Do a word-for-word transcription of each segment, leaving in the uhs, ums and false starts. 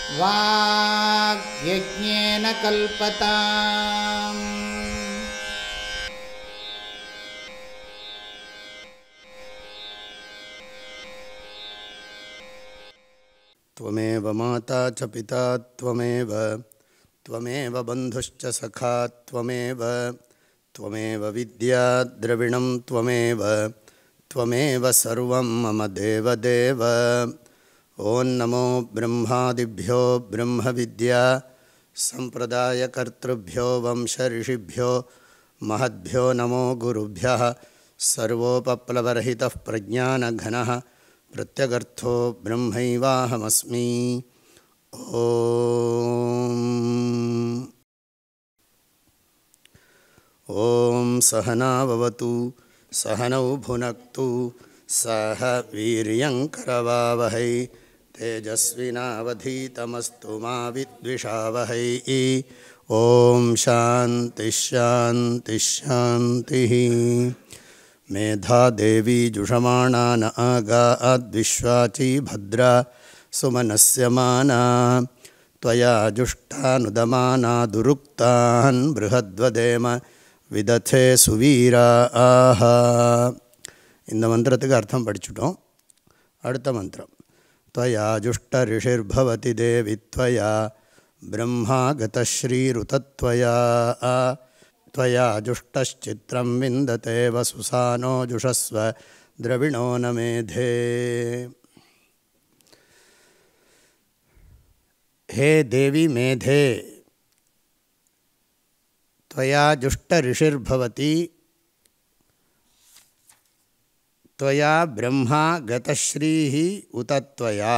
வாக்யஜ்ஞேன கல்பதாம். த்வமேவ மாதா ச பிதா த்வமேவ த்வமேவ பந்துஷ்ச சகா த்வமேவ த்வமேவ வித்யா த்ரவிணம் த்வமேவ த்வமேவ சர்வம் மம தேவதேவ. ஓம் நமோ பிரம்மாதிப்யோ பிரம்ம வித்யா சம்பிரதாய கர்த்ருப்யோ வம்ச ரிஷிப்யோ மஹத்யோ நமோ குருப்யः. சர்வோபப்ளவரஹிதः பிரஜ்ஞானகணः பிரத்யகர்த்தோ பிரம்மைவாஹமஸ்மி. ஓம் ஓம் சஹனாவவது சஹனௌ புனக்து சஹ வீரியங்கரவாவஹை தேஜஸ்வினாவதீதமஸ்து மா வித்விஷாவஹை. ஓம் சாந்தி ஷாந்தி ஷாந்தி. மேதா தேவி ஜுஷமாணா ந ஆகாத்விஸ்வாச்சி பத்ரா சுமனஸ்ய மானா த்வயா ஜுஷ்டானுதமானா துருக்தான் ப்ருஹத்வதேம விததே சுவீராஹ. இந்த மந்திரத்துக்கு அர்த்தம் படிச்சுட்டோம். அடுத்த மந்திரம். த்வயா ஜுஷ்ட ரிஷிர்பவதி தேவி த்வயா பிரம்மா கதஸ்ரீருதத்வயா த்வயா ஜுஷ்டச்சித்ரம் விந்ததே வசுசானோ ஜுஷஸ்வ திரவிணோ ந மேதே. ஹே தேவி மேதே, த்வயா ஜுஷ்ட ரிஷிர்பவதி த்வயா பிரம்மா கதஸ்ரீஹி உதத்வயா.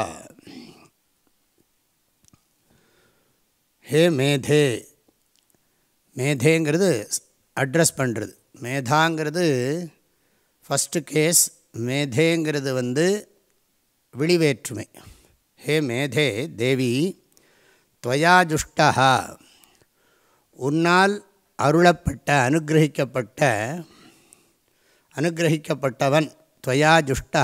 ஹே மேதே, மேதேங்கிறது அட்ரஸ் பண்ணுறது. மேதாங்கிறது ஃபஸ்ட்டு கேஸ், மேதேங்கிறது வந்து விழிவேற்றுமை. ஹே மேதே தேவி, த்வயா ஜுஷ்டா, உன்னால் அருளப்பட்ட அனுகிரகிக்கப்பட்ட அனுகிரகிக்கப்பட்டவன். த்வயா ஜுஷ்டா,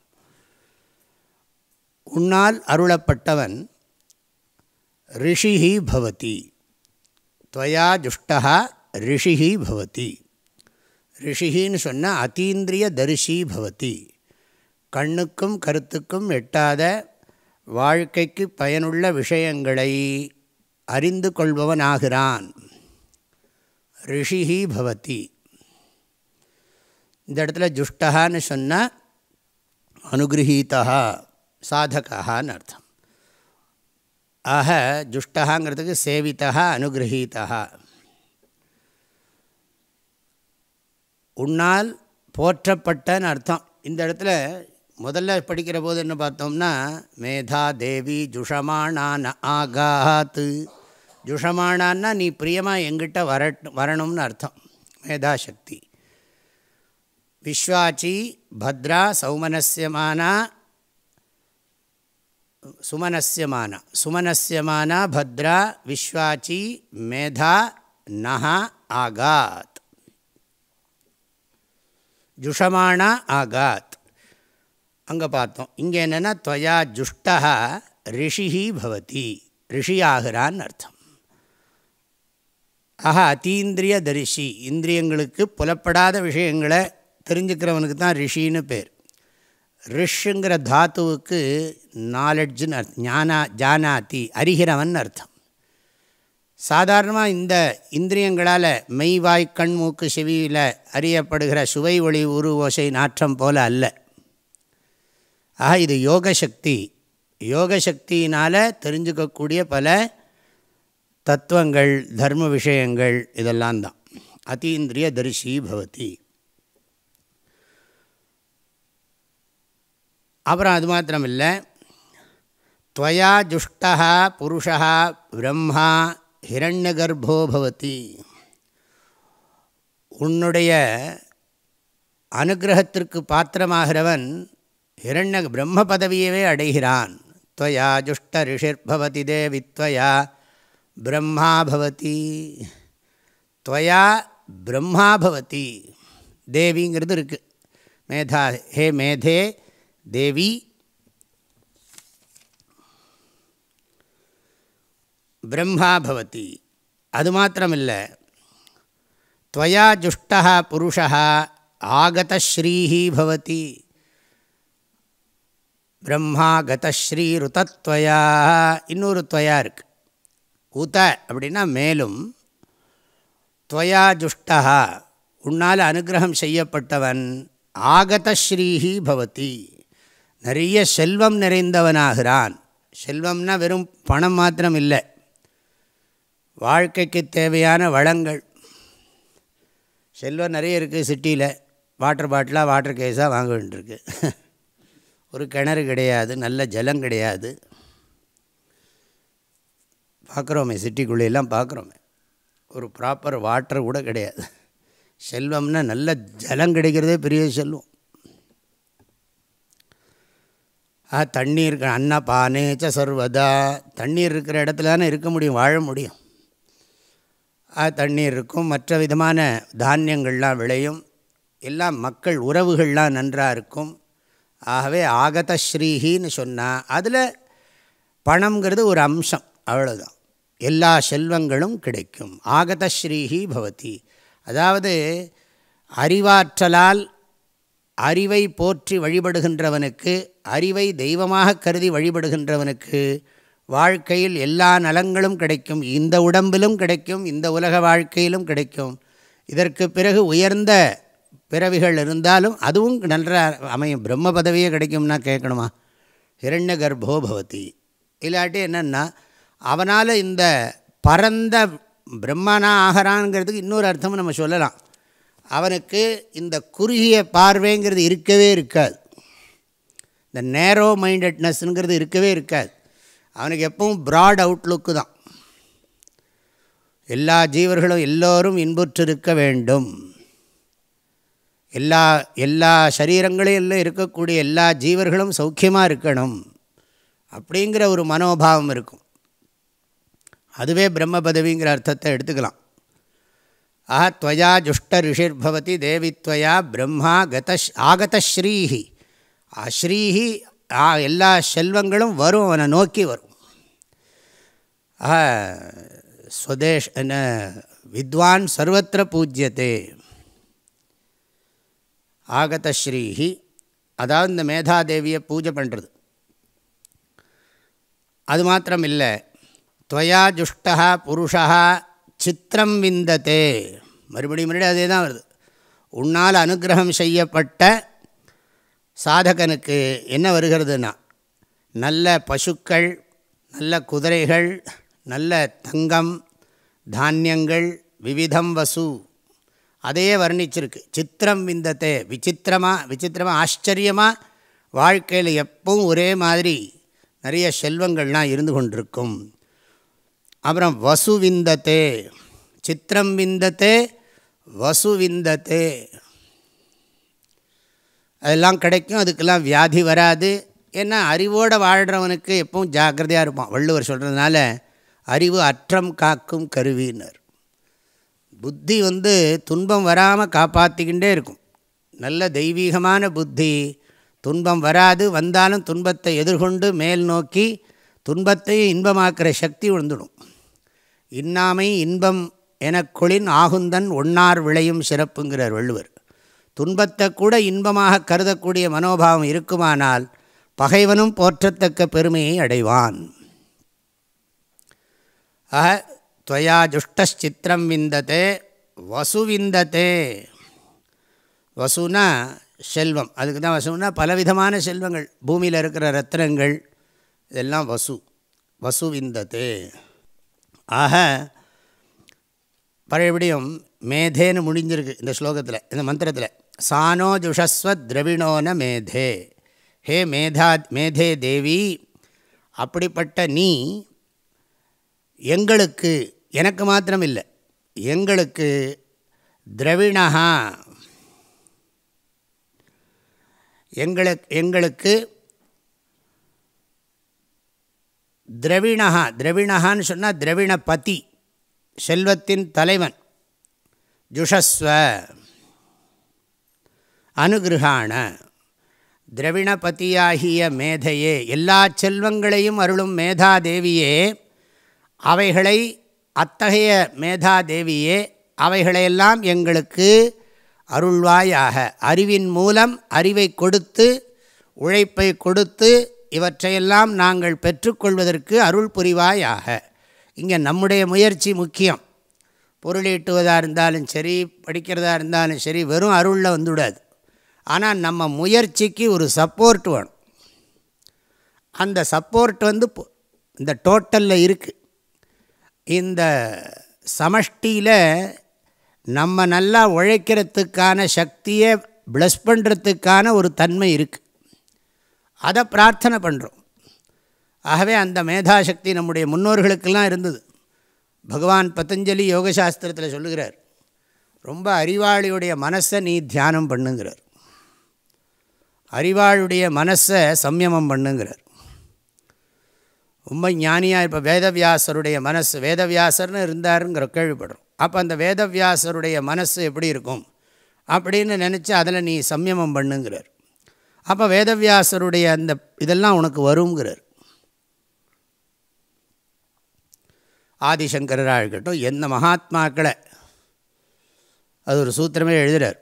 உன்னால் அருளப்பட்டவன். ரிஷிஹி பவதி, த்வயா ஜுஷ்டா ரிஷிஹி பவதி. ரிஷிஹின்னு சொன்னால் அதீந்திரிய தரிசி பவதி. கண்ணுக்கும் கருத்துக்கும் எட்டாத வாழ்க்கைக்கு பயனுள்ள விஷயங்களை அறிந்து கொள்பவனாகிறான். ரிஷிஹி பவதி. இந்த இடத்துல ஜுஷ்டஹான்னு சொன்னால் அனுகிரகீதா சாதகான்னு அர்த்தம். ஆக ஜுஷ்டஹாங்கிறதுக்கு சேவிதா அனுகிரகீதா. உன்னால் போற்றப்பட்டன்னு அர்த்தம். இந்த இடத்துல முதல்ல படிக்கிற போது என்ன பார்த்தோம்னா, மேதா தேவி ஜுஷமானான் ஆகாத். ஜுஷமானான்னா நீ பிரியமாக எங்கிட்ட வர வரணும்னு அர்த்தம். மேதாசக்தி. விஸ்வாச்சி பத்ரா சௌமனஸ்யமானா சுமனஸ்யமானா சுமனஸ்யமானா பத்ரா விஸ்வாச்சி மேதா நஹ ஆகாத். ஜுஷமானா ஆகாத் அங்கே பார்த்தோம். இங்கே என்னென்னா த்வயா ஜுஷ்டா ரிஷிஹி பவதி, ரிஷியாகிறான்னு அர்த்தம். ஆஹா அதீந்திரிய தரிசி, இந்திரியங்களுக்கு புலப்படாத விஷயங்களை தெரிஞ்சுக்கிறவனுக்கு தான் ரிஷின்னு பேர். ரிஷுங்கிற தாத்துவுக்கு நாலெட்ஜுன்னு அர்த்தம். ஞானா ஜானாதி அறிகிறவன் அர்த்தம். சாதாரணமாக இந்த இந்திரியங்களால் மெய் வாய் கண் மூக்கு செவியில் அறியப்படுகிற சுவை ஒளி உரு ஓசை நாற்றம் போல அல்ல. ஆக இது யோகசக்தி. யோகசக்தியினால் தெரிஞ்சுக்கக்கூடிய பல தத்துவங்கள், தர்ம விஷயங்கள் இதெல்லாம் தான். அதீந்திரிய தரிசி பவதி. அப்புறம் அது மாத்திரமில்லை, த்வயா ஜுஷ்டா புருஷா பிரம்மா ஹிரண்யகர்ப்போ பவதி. உன்னுடைய அனுகிரகத்திற்கு பாத்திரமாகிறவன் ஹிரண்ய பிரம்ம பதவியவே அடைகிறான். த்வயா ஜுஷ்ட ரிஷிர்பவதி தேவி த்வயா பிரம்மா பவதி. த்வயா பிரம்மா பவதி. தேவிங்கிறது இருக்குது. மேதா ஹே மேதே தேவி பிரம்மா பவதி. அது மாத்திரமில்லை, त्वया जुष्टः पुरुषः आगतश्रीः भवति. பிரம்மா கதஸ்ரீருதத்வயா, இன்னொரு துவயா இருக்கு. உத அப்படின்னா மேலும், துவயா ஜுஷ்டா உன்னால் அனுகிரகம் செய்யப்பட்டவன், ஆகதஸ்ரீஹி பவதி நிறைய செல்வம் நிறைந்தவனாகிறான். செல்வம்னா வெறும் பணம் மாத்திரம் இல்லை, வாழ்க்கைக்கு தேவையான வளங்கள். செல்வம் நிறைய இருக்குது சிட்டியில், வாட்டர் பாட்டிலாக வாட்டர் கேஸாக வாங்க வேண்டியிருக்கு. ஒரு கிணறு கிடையாது, நல்ல ஜலம் கிடையாது. பார்க்குறோமே சிட்டிக்குள்ளெல்லாம் பார்க்குறோமே, ஒரு ப்ராப்பர் வாட்டர் கூட கிடையாது. செல்வம்னா நல்ல ஜலம் கிடைக்கிறதே பெரிய செல்வம். ஆ தண்ணீர் அன்னபானேச்ச சர்வதா, தண்ணீர் இருக்கிற இடத்துல தானே இருக்க முடியும், வாழ முடியும். ஆ தண்ணீர் இருக்கும், மற்ற விதமான தானியங்கள்லாம் விளையும், எல்லாம் மக்கள் உறவுகள்லாம் நன்றாக இருக்கும். ஆகவே ஆகதஸ்ரீஹின்னு சொன்னால் அதில் பணங்கிறது ஒரு அம்சம், அவ்வளோதான். எல்லா செல்வங்களும் கிடைக்கும். ஆகதஸ்ரீஹி பவதி, அதாவது அறிவாற்றலால் அறிவை போற்றி வழிபடுகின்றவனுக்கு, அறிவை தெய்வமாக கருதி வழிபடுகின்றவனுக்கு வாழ்க்கையில் எல்லா நலங்களும் கிடைக்கும். இந்த உடம்பிலும் கிடைக்கும், இந்த உலக வாழ்க்கையிலும் கிடைக்கும். இதற்கு பிறகு உயர்ந்த பிறவிகள் இருந்தாலும் அதுவும் நல்ல அமையும். பிரம்ம பதவியே கிடைக்கும்னா கேட்கணுமா? ஹிரண்ய கர்ப்போ பவதி. இல்லாட்டி என்னென்னா, அவனால் இந்த பரந்த பிரம்மனா ஆகிறான்ங்கிறதுக்கு இன்னொரு அர்த்தமும் நம்ம சொல்லலாம். அவனுக்கு இந்த குறுகிய பார்வைங்கிறது இருக்கவே இருக்காது, இந்த நேரோ மைண்டட்னஸ்ங்கிறது இருக்கவே இருக்காது. அவனுக்கு எப்பவும் ப்ராட் அவுட்லுக்கு தான். எல்லா ஜீவர்களும் எல்லோரும் இன்புற்று இருக்க வேண்டும், எல்லா எல்லா சரீரங்களிலும் இருக்கக்கூடிய எல்லா ஜீவர்களும் சௌக்கியமாக இருக்கணும் அப்படிங்கிற ஒரு மனோபாவம் இருக்கும். அதுவே பிரம்ம பதவிங்கிற அர்த்தத்தை எடுத்துக்கலாம். ஆஹா த்வயா ஜுஷ்ட ரிஷிர்பவதி தேவி த்வயா பிரம்மா கதஷ் ஆகதஸ்ரீஹி. அஸ்ரீஹி எல்லா செல்வங்களும் வரும், அவனை நோக்கி வரும். ஆஹா ஸ்வதேஷ் என்ன வித்வான் சர்வத்திர பூஜ்யத்தே. ஆகதஸ்ரீஹி அதாவது இந்த மேதாதேவியை பூஜை பண்ணுறது. அது மாத்திரம் இல்லை, த்வயா ஜுஷ்டா புருஷா சித்திரம் விந்ததே. மறுபடியும் மறுபடியும் அதே தான் வருது. உன்னால் அனுகிரகம் செய்யப்பட்ட சாதகனுக்கு என்ன வருகிறதுனா, நல்ல பசுக்கள், நல்ல குதிரைகள், நல்ல தங்கம், தானியங்கள், விவிதம் வசு, அதையே வர்ணிச்சிருக்கு. சித்திரம் விந்ததே, விசித்திரமாக விசித்திரமாக ஆச்சரியமாக வாழ்க்கையில் எப்பவும் ஒரே மாதிரி நிறைய செல்வங்கள்லாம் இருந்து கொண்டிருக்கும். அப்புறம் வசு விந்ததே, சித்திரம் விந்ததே வசு விந்ததே, அதெல்லாம் கிடைக்கும். அதுக்கெல்லாம் வியாதி வராது. ஏன்னா அறிவோடு வாழ்கிறவனுக்கு எப்பவும் ஜாக்கிரதையாக இருப்பான். வள்ளுவர் சொல்கிறதுனால அறிவு அற்றம் காக்கும் கருவினர். புத்தி வந்து துன்பம் வராமல் காப்பாற்றிக்கிட்டே இருக்கும். நல்ல தெய்வீகமான புத்தி துன்பம் வராது, வந்தாலும் துன்பத்தை எதிர்கொண்டு மேல் நோக்கி துன்பத்தையும் இன்பமாக்குற சக்தி விழுந்துடும். இன்னாமை இன்பம் எனக்கொளின் ஆகுந்தன் ஒன்னார் விளையும் சிறப்புங்கிறார் வள்ளுவர். துன்பத்தை கூட இன்பமாக கருதக்கூடிய மனோபாவம் இருக்குமானால் பகைவனும் போற்றத்தக்க பெருமையை அடைவான். ஆக த்வயா ஜுஷ்டச்சித்திரம் விந்ததே வசு விந்ததே. வசுனா செல்வம், அதுக்கு தான் வசுனா பலவிதமான செல்வங்கள், பூமியில் இருக்கிற ரத்னங்கள் இதெல்லாம் வசு. வசு விந்ததே. ஆக பழையபடியும் மேதேன்னு முடிஞ்சிருக்கு இந்த ஸ்லோகத்தில், இந்த மந்திரத்தில். சானோ ஜுஷஸ்வ திரவிணோன மேதே. ஹே மேதா மேதே தேவி, அப்படிப்பட்ட நீ எங்களுக்கு, எனக்கு மாத்திரம் இல்லை, எங்களுக்கு திரவிணஹா, எங்களுக்கு எங்களுக்கு திரவிணஹா, திரவிணஹான்னு சொன்னால் திரவிணபதி, செல்வத்தின் தலைவன். ஜுஷஸ்வ அனுகிரகாண, திரவிணபதியாகிய மேதையே, எல்லா செல்வங்களையும் அருளும் மேதாதேவியே, அவைகளை அத்தகைய மேதாதேவியே அவைகளையெல்லாம் எங்களுக்கு அருள்வாயாக. அறிவின் மூலம் அறிவை கொடுத்து உழைப்பை கொடுத்து இவற்றையெல்லாம் நாங்கள் பெற்றுக்கொள்வதற்கு அருள் புரிவாயாக. இங்கே நம்முடைய முயற்சி முக்கியம். பொருளீட்டுவதாக இருந்தாலும் சரி, படிக்கிறதா இருந்தாலும் சரி, வெறும் அருளில் வந்துவிடாது. ஆனால் நம்ம முயற்சிக்கு ஒரு சப்போர்ட் வேணும். அந்த சப்போர்ட் வந்து இந்த டோட்டலில் இருக்குது. இந்த சமஷ்டியில் நம்ம நல்லா உழைக்கிறதுக்கான சக்தியை ப்ளஸ் பண்ணுறதுக்கான ஒரு தன்மை இருக்குது. அதை பிரார்த்தனை பண்ணுறோம். ஆகவே அந்த மேதாசக்தி நம்முடைய முன்னோர்களுக்கெல்லாம் இருந்தது. பகவான் பதஞ்சலி யோகசாஸ்திரத்தில் சொல்லுகிறார், ரொம்ப அறிவாளியுடைய மனசை நீ தியானம் பண்ணுங்கிறார். அறிவாளுடைய மனசை சம்யமம் பண்ணுங்கிறார். ரொம்ப ஞானியாக இப்போ வேதவியாசருடைய மனசு, வேதவியாசர்னு இருந்தாருங்கிற கேள்விப்படுறோம். அப்போ அந்த வேதவியாசருடைய மனசு எப்படி இருக்கும் அப்படின்னு நினச்சி அதில் நீ சம்யமம் பண்ணுங்கிறார். அப்போ வேதவியாசருடைய அந்த இதெல்லாம் உனக்கு வருங்கிறார். ஆதிசங்கராக இருக்கட்டும், எந்த மகாத்மாக்களை அது ஒரு சூத்திரமே எழுதுகிறார்.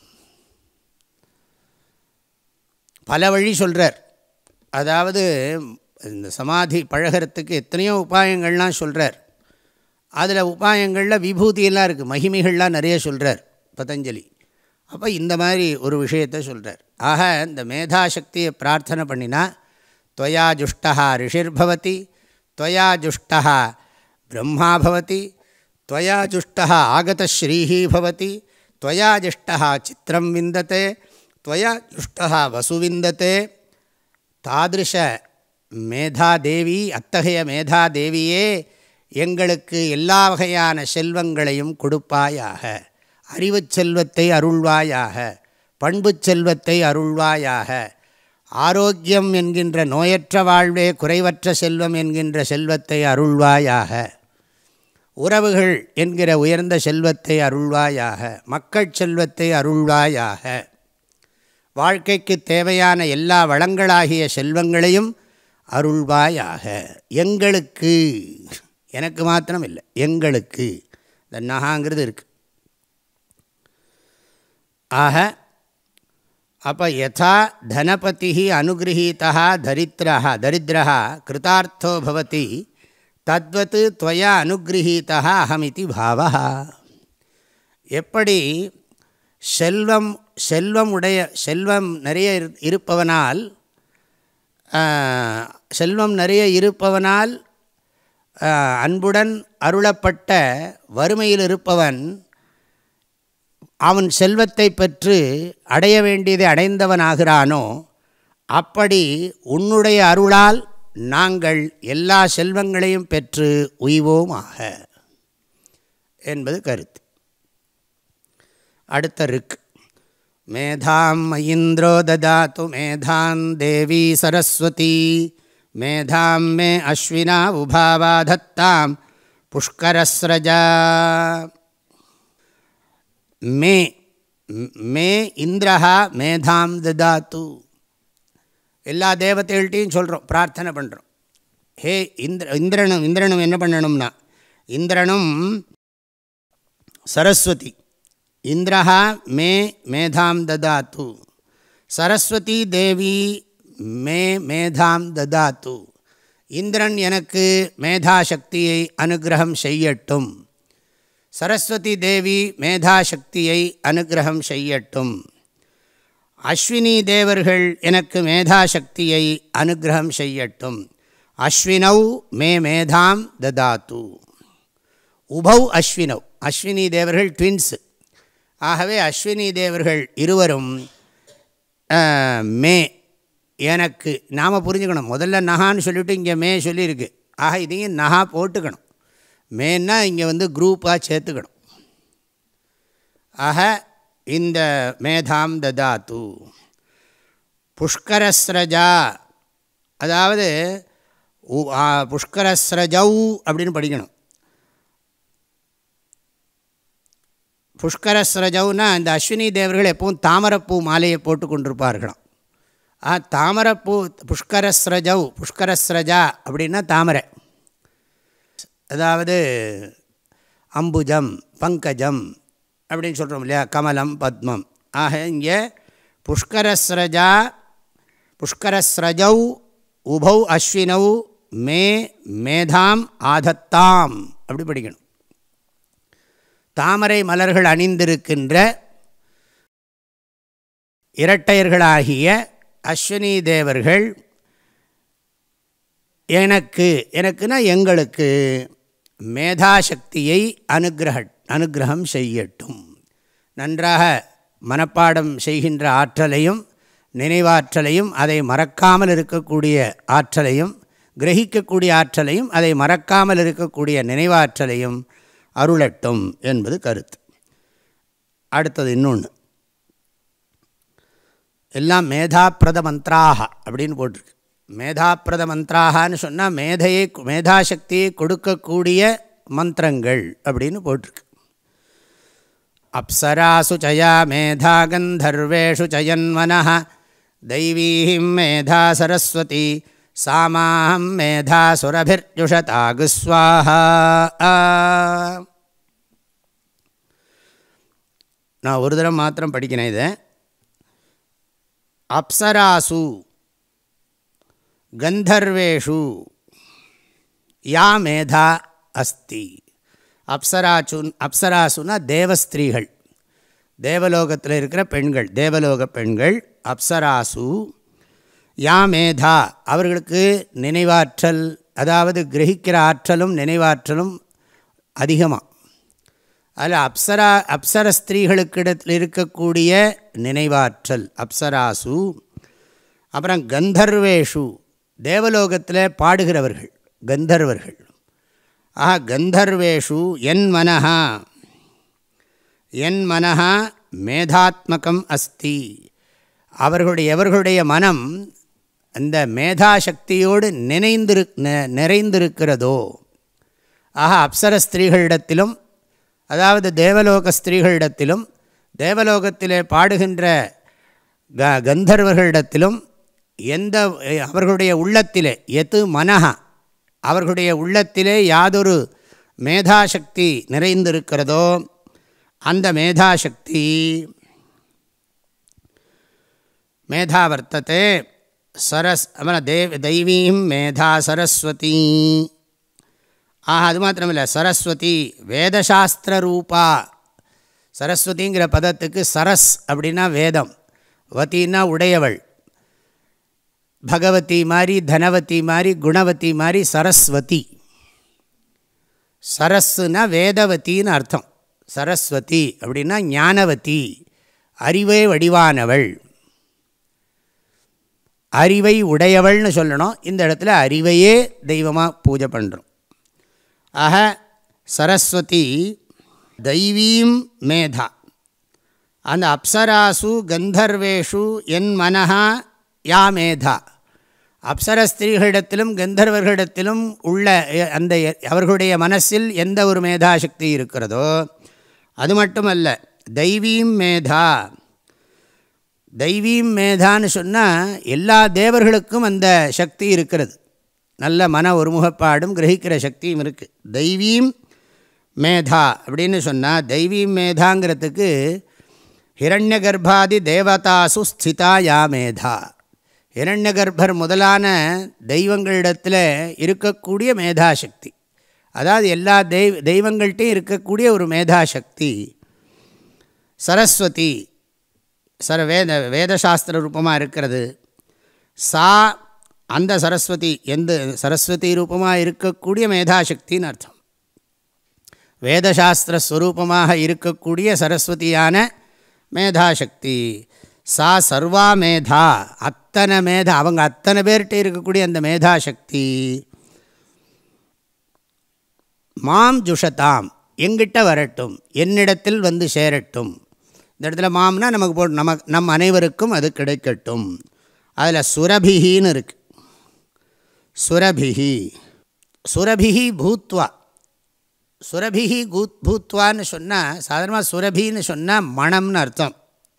பல வழி சொல்கிறார். அதாவது இந்த சமாதி பழகிறதுக்கு எத்தனையோ உபாயங்கள்லாம் சொல்கிறார். அதில் உபாயங்களில் விபூதியெல்லாம் இருக்குது, மகிமைகள்லாம் நிறைய சொல்கிறார் பதஞ்சலி. அப்போ இந்த மாதிரி ஒரு விஷயத்தை சொல்கிறார். ஆக இந்த மேதாசக்தியை பிரார்த்தனை பண்ணினா त्वया जुष्टः ऋषिर्भवति, त्वया जुष्टः ब्रह्मा भवति, त्वया जुष्टः आगतश्रीः भवति, त्वया जुष्टः चित्रं विन्दते, त्वया जुष्टः वसु विन्दते. தாதிருஷ மேதாதேவி, அத்தகைய மேதாதேவியே எங்களுக்கு எல்லா வகையான செல்வங்களையும் கொடுப்பாயாக. அறிவுச் செல்வத்தை அருள்வாயாக, பண்புச் செல்வத்தை அருள்வாயாக. ஆரோக்கியம் என்கின்ற நோயற்ற வாழ்வே குறைவற்ற செல்வம் என்கின்ற செல்வத்தை அருள்வாயாக. உறவுகள் என்கிற உயர்ந்த செல்வத்தை அருள்வாயாக. மக்கள் செல்வத்தை அருள்வாயாக. வாழ்க்கைக்கு தேவையான எல்லா வளங்களாகிய செல்வங்களையும் அருள்வாயாக. எங்களுக்கு, எனக்கு மாத்திரம் இல்லை, எங்களுக்கு இந்த நகாங்கிறது இருக்குது. ஆக அப்போ யதா தனபதி அனுகிரகீதா தரித்திரா தரித்திரா கிருதார்த்தோ பவதி தத்வத் த்வயா அனுகிரகீதா அகமிதி பாவா. எப்படி செல்வம் செல்வம் உடைய செல்வம் நிறைய இருப்பவனால் செல்வம் நிறைய இருப்பவனால் அன்புடன் அருளப்பட்ட வறுமையில் இருப்பவன் அவன் செல்வத்தை பெற்று அடைய வேண்டியதை அடைந்தவனாகிறானோ, அப்படி உன்னுடைய அருளால் நாங்கள் எல்லா செல்வங்களையும் பெற்று உய்வோமாக என்பது கருத்து. அடுத்த ரிக். மேதாம் மயிந்திரோ ததாது மேதான் தேவி சரஸ்வதி, மேதாம் மே அஸ்வினா உபாவா தத்தாம் புஷ்கரஸ்ரஜா. மே மே இந்திரஹா மேதாம் ததாத்து. எல்லா தேவதைகள்கிட்டையும் சொல்கிறோம், பிரார்த்தனை பண்ணுறோம். ஹே இந்திர இந்திரனும் இந்திரனும் என்ன பண்ணணும்னா, இந்திரனும் சரஸ்வதி, இந்திரஹா மே மேதாம் ததாத்து, சரஸ்வதி தேவி மே மேதாம் ததாத்து. இந்திரன் எனக்கு மேதாசக்தியை அனுகிரகம் செய்யட்டும், சரஸ்வதி தேவி மேதாசக்தியை அனுகிரகம் செய்யட்டும். அஸ்வினி தேவர்கள் எனக்கு மேதாசக்தியை அனுகிரகம் செய்யட்டும். அஸ்வினௌ மே மேதாம் ததாத்து. உபௌ அஸ்வினௌ, அஸ்வினி தேவர்கள் ட்வின்ஸு. ஆகவே அஸ்வினி தேவர்கள் இருவரும் மே எனக்கு, நாம் புரிஞ்சுக்கணும், முதல்ல நகான்னு சொல்லிவிட்டு இங்கே மே சொல்லியிருக்கு. ஆக இதையும் நகா போட்டுக்கணும். மேன்னா இங்கே வந்து குரூப்பாக சேர்த்துக்கணும். ஆக இந்த மேதாம் ததாத்து. புஷ்கரஸ்ரஜா, அதாவது புஷ்கரஸ்ரஜௌ அப்படின்னு படிக்கணும். புஷ்கரஸ்ரஜௌனா இந்த அஸ்வினி தேவர்கள் எப்பவும் தாமரப்பூ மாலையை போட்டு கொண்டிருப்பார்களாம். ஆ தாமரப்பூ புஷ்கரஸ்ரஜௌ, புஷ்கரஸ்ரஜா அப்படின்னா தாமரை. அதாவது அம்புஜம் பங்கஜம் அப்படின்னு சொல்கிறோம் இல்லையா, கமலம் பத்மம். ஆக இங்கே புஷ்கரஸ்ரஜா புஷ்கரஸ்ரஜௌ உபௌ அஸ்வினௌ மே மேதாம் ஆதத்தாம் அப்படி படிக்கணும். தாமரை மலர்கள் அணிந்திருக்கின்ற இரட்டையர்களாகிய அஸ்வினி தேவர்கள் எனக்கு எனக்குன்னா எங்களுக்கு மேதாசக்தியை அனுகிரக அனுகிரகம் செய்யட்டும். நன்றாக மனப்பாடம் செய்கின்ற ஆற்றலையும் நினைவாற்றலையும் அதை மறக்காமல் இருக்கக்கூடிய ஆற்றலையும் கிரகிக்கக்கூடிய ஆற்றலையும் அதை மறக்காமல் இருக்கக்கூடிய நினைவாற்றலையும் அருளட்டும் என்பது கருத்து. அடுத்தது இன்னொன்று, எல்லாம் மேதாப்பிரத மந்த்ராக அப்படின்னு போட்டிருக்கு. மேதாப்பிரத மந்த்ராகனு சொன்னால் மேதையை மேதாசக்தியை கொடுக்கக்கூடிய மந்திரங்கள் அப்படின்னு போட்டிருக்கு. அப்சராசு சயா மேதா கந்தர்வேஷு சயன்வனः தெய்வீம் மேதா சரஸ்வதி சாமாஹம் மேதா சுரபிர்ஜுஷதாகு ஸ்வாஹா. நான் ஒரு தரம் மாத்திரம் படிக்கிறேன் இதை. அப்சராசு கந்தர்வேஷு யா மேதா அஸ்தி. அப்சராசு அப்சராசுனா தேவஸ்திரீகள், தேவலோகத்தில் இருக்கிற பெண்கள், தேவலோக பெண்கள். அப்சராசு யா மேதா அவர்களுக்கு நினைவாற்றல், அதாவது கிரகிக்கிற ஆற்றலும் நினைவாற்றலும் அதிகமாக. அதில் அப்சரா அப்சர ஸ்திரீகளுக்கிடத்தில் இருக்கக்கூடிய நினைவாற்றல் அப்சராசு. அப்புறம் கந்தர்வேஷு தேவலோகத்தில் பாடுகிறவர்கள் கந்தர்வர்கள். ஆஹா கந்தர்வேஷு என் மனஹா என் மனஹா மேதாத்மகம் அஸ்தி. அவர்களுடைய எவர்களுடைய மனம் அந்த மேதாசக்தியோடு நினைந்திரு நிறைந்திருக்கிறதோ. ஆஹா அப்சர ஸ்திரீகளிடத்திலும், அதாவது தேவலோக ஸ்திரீகளிடத்திலும், தேவலோகத்திலே பாடுகின்ற க கந்தர்வர்களிடத்திலும் எந்த அவர்களுடைய உள்ளத்திலே எது மனஹா அவர்களுடைய உள்ளத்திலே யாதொரு மேதாசக்தி நிறைந்திருக்கிறதோ அந்த மேதாசக்தி மேதாவர்த்தத்தை சரஸ் தேவ தெய்வீம் மேதா சரஸ்வதி. ஆஹா அது மாத்திரமில்லை, சரஸ்வதி வேதசாஸ்திர ரூபா. சரஸ்வதிங்கிற பதத்துக்கு சரஸ் அப்படின்னா வேதம், வத்தின்னா உடையவள், பகவதி மாதிரி தனவதி மாதிரி குணவதி மாதிரி சரஸ்வதி. சரஸ்னா வேதவத்தின்னு அர்த்தம். சரஸ்வதி அப்படின்னா ஞானவதி, அறிவே வடிவானவள், அறிவை உடையவள்னு சொல்லணும். இந்த இடத்துல அறிவையே தெய்வமாக பூஜை பண்ணுறோம். ஆக சரஸ்வதி தெய்வீம் மேதா. அந்த அப்சராசு கந்தர்வேஷு என் மனஹா யா மேதா. அப்சர ஸ்திரீகளிடத்திலும் கந்தர்வர்களிடத்திலும் உள்ள அந்த அவர்களுடைய மனசில் எந்த ஒரு மேதாசக்தி இருக்கிறதோ அது மட்டுமல்ல, தெய்வீம் மேதா. தெய்வீம் மேதான்னு சொன்னால் எல்லா தேவர்களுக்கும் அந்த சக்தி இருக்கிறது. நல்ல மன ஒருமுகப்பாடும் கிரகிக்கிற சக்தியும் இருக்குது. தெய்வீம் மேதா அப்படின்னு சொன்னால், தெய்வீம் மேதாங்கிறதுக்கு ஹிரண்ய கர்ப்பாதி தேவதாசு ஸ்திதா யா மேதா. ஹிரண்ய கர்ப்பர் முதலான தெய்வங்களிடத்தில் இருக்கக்கூடிய மேதாசக்தி, அதாவது எல்லா தெய்வ தெய்வங்கள்ட்டையும் இருக்கக்கூடிய ஒரு மேதாசக்தி சரஸ்வதி. சர வேத வேதசாஸ்திர ரூபமாக இருக்கிறது. சா அந்த சரஸ்வதி எந்த சரஸ்வதி ரூபமாக இருக்கக்கூடிய மேதாசக்தின்னு அர்த்தம். வேதசாஸ்திர ஸ்வரூபமாக இருக்கக்கூடிய சரஸ்வதியான மேதாசக்தி. சா சர்வா மேதா, அத்தனை மேதா, அவங்க அத்தனை பேர்கிட்ட இருக்கக்கூடிய அந்த மேதாசக்தி மாம் ஜுஷதாம், எங்கிட்ட வரட்டும், என்னிடத்தில் வந்து சேரட்டும். இந்த இடத்துல மாம்னா நமக்கு போ நம நம் அனைவருக்கும் அது கிடைக்கட்டும். அதில் சுரபிகின்னு இருக்குது. சுரபிகி சுரபிகி பூத்வா. சுரபிகி கூத் பூத்வான்னு சொன்னால் சாதாரணமாக சுரபின்னு சொன்னால் மணம்னு அர்த்தம்.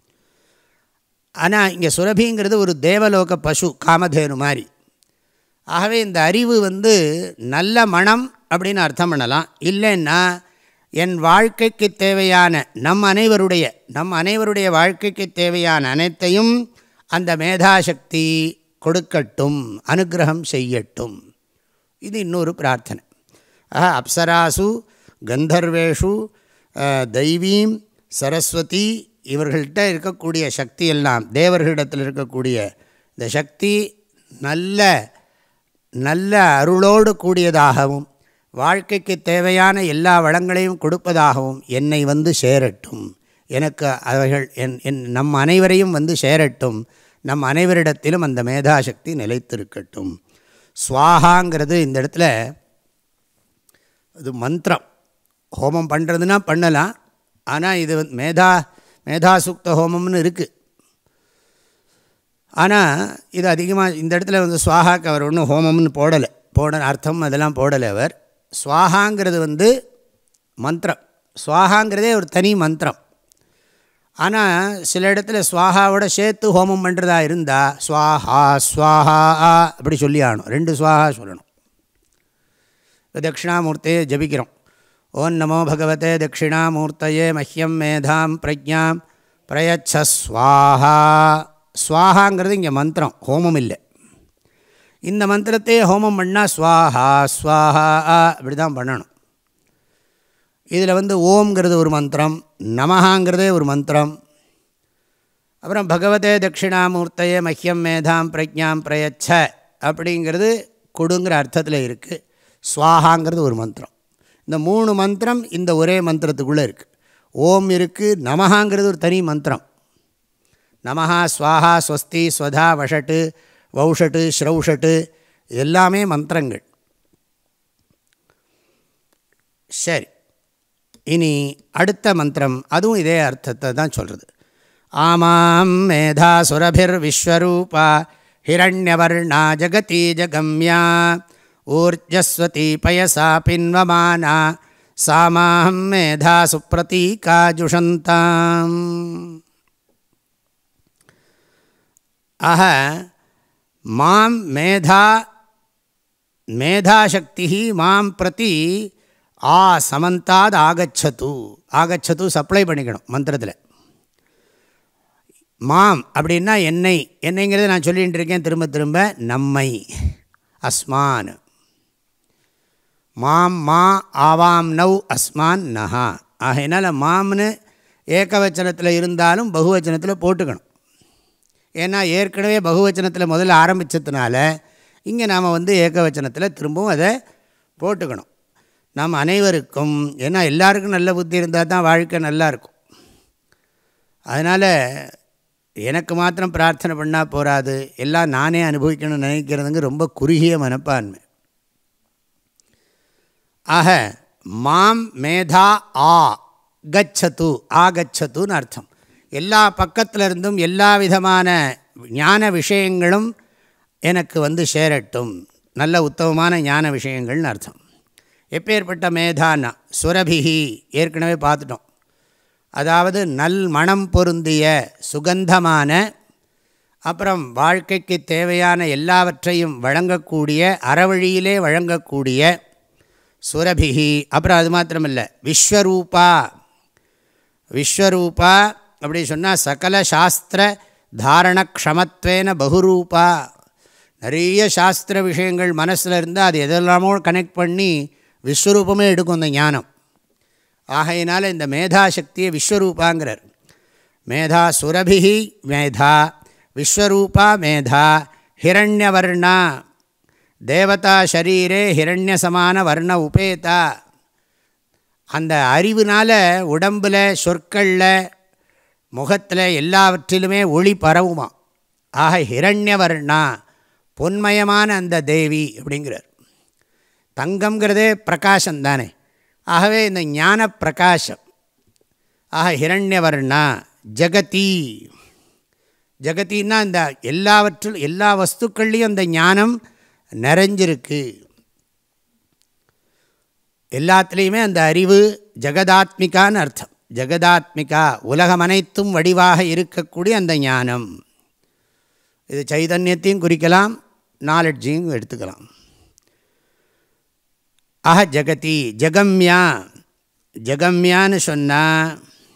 ஆனால் இங்கே சுரபிங்கிறது ஒரு தேவலோக பசு, காமதேனு மாதிரி. ஆகவே இந்த அறிவு வந்து நல்ல மனம் அப்படின்னு அர்த்தம் பண்ணலாம். இல்லைன்னா என் வாழ்க்கைக்கு தேவையான நம் அனைவருடைய நம் அனைவருடைய வாழ்க்கைக்கு தேவையான அனைத்தையும் அந்த மேதாசக்தி கொடுக்கட்டும், அனுகிரகம் செய்யட்டும். இது இன்னொரு பிரார்த்தனை. ஆஹா, அப்சராசு கந்தர்வேஷு தெய்வீம் சரஸ்வதி இவர்கள்ட்ட இருக்கக்கூடிய சக்தி எல்லாம், தேவர்களிடத்தில் இருக்கக்கூடிய இந்த சக்தி நல்ல நல்ல அருளோடு கூடியதாகவும் வாழ்க்கைக்கு தேவையான எல்லா வளங்களையும் கொடுப்பதாகவும் என்னை வந்து சேரட்டும். எனக்கு அவைகள் என் என் நம் அனைவரையும் வந்து சேரட்டும். நம் அனைவரிடத்திலும் அந்த மேதாசக்தி நிலைத்திருக்கட்டும். ஸ்வாஹாங்கிறது இந்த இடத்துல இது மந்திரம். ஹோமம் பண்ணுறதுனா பண்ணலாம். ஆனால் இது மேதா மேதாசுக்த ஹோமம்னு இருக்குது. ஆனால் இது அதிகமாக இந்த இடத்துல வந்து ஸ்வாஹாக்கு அவர் ஒன்றும் ஹோமம்னு போடலை, போட அர்த்தம் அதெல்லாம் போடலை அவர். ஸ்வாஹாங்கிறது வந்து மந்திரம். ஸ்வாஹாங்கிறதே ஒரு தனி மந்திரம். ஆனால் சில இடத்துல ஸ்வாஹாவோட சேர்த்து ஹோமம் பண்ணுறதா இருந்தால் ஸ்வாஹா ஸ்வாஹா அப்படி சொல்லி ஆகணும். ரெண்டு ஸ்வாஹா சொல்லணும். தட்சிணாமூர்த்தியை ஜபிக்கிறோம். ஓம் நமோ பகவதே தட்சிணாமூர்த்தயே மஹ்யம் மேதாம் பிரஜாம் பிரயச்ச ஸ்வாஹா. ஸ்வாஹாங்கிறது இங்கே மந்திரம், ஹோமம் இல்லை. இந்த மந்திரத்தையே ஹோமம் பண்ணால் ஸ்வாஹா ஸ்வாஹா இப்படி தான் பண்ணணும். இதில் வந்து ஓம்ங்கிறது ஒரு மந்திரம், நமஹாங்கிறதே ஒரு மந்திரம். அப்புறம் பகவதே தட்சிணாமூர்த்தையே மஹ்யம் மேதாம் பிரஜாம் பிரயச்ச அப்படிங்கிறது கொடுங்கிற அர்த்தத்தில் இருக்குது. ஸ்வாஹாங்கிறது ஒரு மந்திரம். இந்த மூணு மந்திரம் இந்த ஒரே மந்திரத்துக்குள்ளே இருக்குது. ஓம் இருக்குது, நமஹாங்கிறது ஒரு தனி மந்திரம். நமஹா ஸ்வாஹா ஸ்வஸ்தி ஸ்வதா வஷட்டு வௌஷட்டு ஸ்ரௌஷட்டு எல்லாமே மந்திரங்கள். சரி, இனி அடுத்த மந்திரம் அதுவும் இதே அர்த்தத்தை தான் சொல்கிறது. ஆமாம் மேதா சுரபிர் விஸ்வரூபா ஹிரண்யவர்ணா ஜகதி ஜகம்யா ஊர்ஜஸ்வதி பயசா பின்வமானா சாமாம் மேதா சுப்ரதீகா ஜுஷந்தாம். ஆக மாம் மேதா மேதாசக்தி மாம் பிரதி ஆ சமந்தாத் ஆகச்சது. ஆகச்சது சப்ளை பண்ணிக்கணும் மந்திரத்தில். மாம் அப்படின்னா என்னை, என்னைங்கிறத நான் சொல்லிகிட்டு இருக்கேன் திரும்ப திரும்ப. நம்மை, அஸ்மான். மாம் மா ஆவாம் நௌ அஸ்மான் நஹா. ஆகையினால் மாம்னு ஏகவச்சனத்தில் இருந்தாலும் பகுவச்சனத்தில் போட்டுக்கணும். ஏன்னா ஏற்கனவே பகுவச்சனத்தில் முதல்ல ஆரம்பித்ததுனால இங்கே நாம் வந்து ஏகவச்சனத்தில் திரும்பவும் அதை போட்டுக்கணும். நாம் அனைவருக்கும், ஏன்னா எல்லாருக்கும் நல்ல புத்தி இருந்தால் தான் வாழ்க்கை நல்லாயிருக்கும். அதனால் எனக்கு மாத்திரம் பிரார்த்தனை பண்ணால் போகாது, எல்லாம் நானே அனுபவிக்கணும்னு நினைக்கிறதுங்க ரொம்ப குறுகிய மனப்பான்மை. ஆக மாம் மேதா ஆ கச்சது ஆகச்சத்துன்னு அர்த்தம். எல்லா பக்கத்தில் இருந்தும் எல்லா விதமான ஞான விஷயங்களும் எனக்கு வந்து சேரட்டும். நல்ல உத்தமமான ஞான விஷயங்கள்னு அர்த்தம். எப்பேற்பட்ட மேதானா சுரபிஹி ஏற்கனவே பார்த்துட்டோம். அதாவது நல் மனம் பொருந்திய சுகந்தமான, அப்புறம் வாழ்க்கைக்கு தேவையான எல்லாவற்றையும் வழங்கக்கூடிய, அறவழியிலே வழங்கக்கூடிய சுரபிஹி. அப்புறம் அது மாத்திரமில்லை, விஸ்வரூபா. விஸ்வரூபா அப்படி சொன்னால் சகல சாஸ்திர தாரண க்ஷமத்வேன பகுரூபா. நிறைய சாஸ்திர விஷயங்கள் மனசில் இருந்தால் அது எதெல்லாமோ கனெக்ட் பண்ணி விஸ்வரூபமே எடுக்கும் அந்த ஞானம். ஆகையினால் இந்த மேதாசக்தியை விஸ்வரூபாங்கிறார். மேதா சுரபிஹி மேதா விஸ்வரூபா மேதா ஹிரண்யவர்ணா தேவதா ஷரீரே ஹிரண்யசமான வர்ண உபேதா. அந்த அறிவுனால் உடம்பில் சொற்களில் முகத்தில் எல்லாவற்றிலுமே ஒளி பரவுமா. ஆக ஹிரண்யவர்ணா பொன்மயமான அந்த தேவி அப்படிங்கிறார். தங்கம்ங்கிறதே பிரகாசம் தானே. ஆகவே இந்த ஞான பிரகாசம். ஆக ஹிரண்யவர்ணா ஜகதி. ஜகத்தின்னா இந்த எல்லாவற்றில் எல்லா வஸ்துக்கள்லேயும் அந்த ஞானம் நிறைஞ்சிருக்கு. எல்லாத்துலேயுமே அந்த அறிவு ஜெகதாத்மிகான்னு அர்த்தம். ஜெகதாத்மிகா உலகம் அனைத்தும் வடிவாக இருக்கக்கூடிய அந்த ஞானம். இது சைதன்யத்தையும் குறிக்கலாம், நாலெட்ஜையும் எடுத்துக்கலாம். அஹ ஜகதி ஜகம்யா, ஜகம்யான்னு சொன்னால்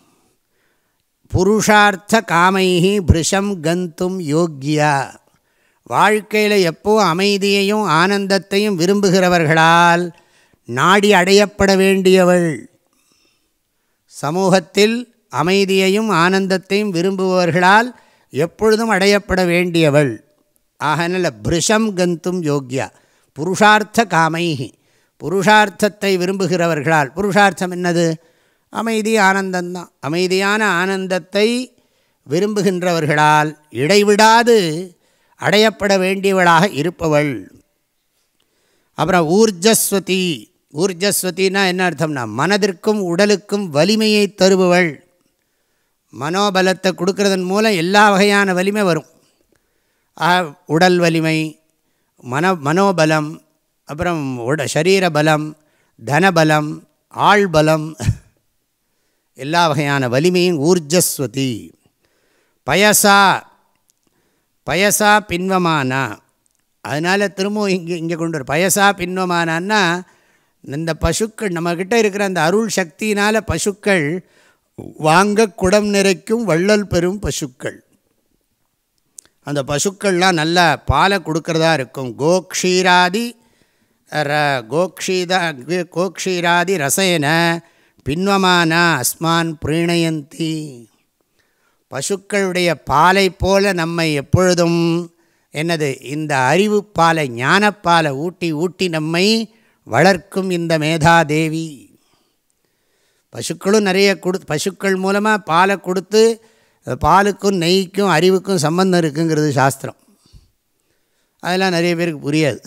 புருஷார்த்த காமைஹி பிருஷம் கந்தும் யோக்யா, வாழ்க்கையில் எப்போ அமைதியையும் ஆனந்தத்தையும் விரும்புகிறவர்களால் நாடி அடையப்பட வேண்டியவள். சமூகத்தில் அமைதியையும் ஆனந்தத்தையும் விரும்புபவர்களால் எப்பொழுதும் அடையப்பட வேண்டியவள். ஆகனால பிருஷம் கந்தும் யோக்யா, புருஷார்த்த காமைஹி, புருஷார்த்தத்தை விரும்புகிறவர்களால். புருஷார்த்தம் என்னது? அமைதி ஆனந்தந்தான். அமைதியான ஆனந்தத்தை விரும்புகின்றவர்களால் இடைவிடாது அடையப்பட வேண்டியவளாக இருப்பவள். அப்புறம் ஊர்ஜஸ்வதி, ஊர்ஜஸ்வதினா என்ன அர்த்தம்னா மனதிற்கும் உடலுக்கும் வலிமையை தருபவள். மனோபலத்தை கொடுக்கறதன் மூலம் எல்லா வகையான வலிமை வரும். உடல் வலிமை, மன மனோபலம், அப்புறம் உட சரீர பலம், தனபலம், ஆள்பலம், எல்லா வகையான வலிமையும் ஊர்ஜஸ்வதி. பயசா, பயசா பின்வமானா, அதனால் திரும்பவும் இங்கே இங்கே கொண்டு வர பயசா பின்வமானான்னா இந்த பசுக்கள் நம்மக்கிட்ட இருக்கிற அந்த அருள் சக்தியினால் பசுக்கள் வாங்க குடம் நிறைக்கும் வள்ளல் பெறும் பசுக்கள். அந்த பசுக்கள்லாம் நல்ல பாலை கொடுக்கறதா இருக்கும். கோக்ஷீராதி ர கோக்ஷீதா கோக்ஷீராதி ரசயன பின்வமானா அஸ்மான் பிரீணயந்தி. பசுக்களுடைய பாலை போல நம்மை எப்பொழுதும் என்னது இந்த அறிவு பாலை, ஞானப்பாலை ஊட்டி ஊட்டி நம்மை வளர்க்கும் இந்த மேதாதேவி. பசுக்களும் நிறைய கொடு பசுக்கள் மூலமாக பாலை கொடுத்து, பாலுக்கும் நெய்க்கும் அறிவுக்கும் சம்பந்தம் இருக்குங்கிறது சாஸ்திரம். அதெல்லாம் நிறைய பேருக்கு புரியாது.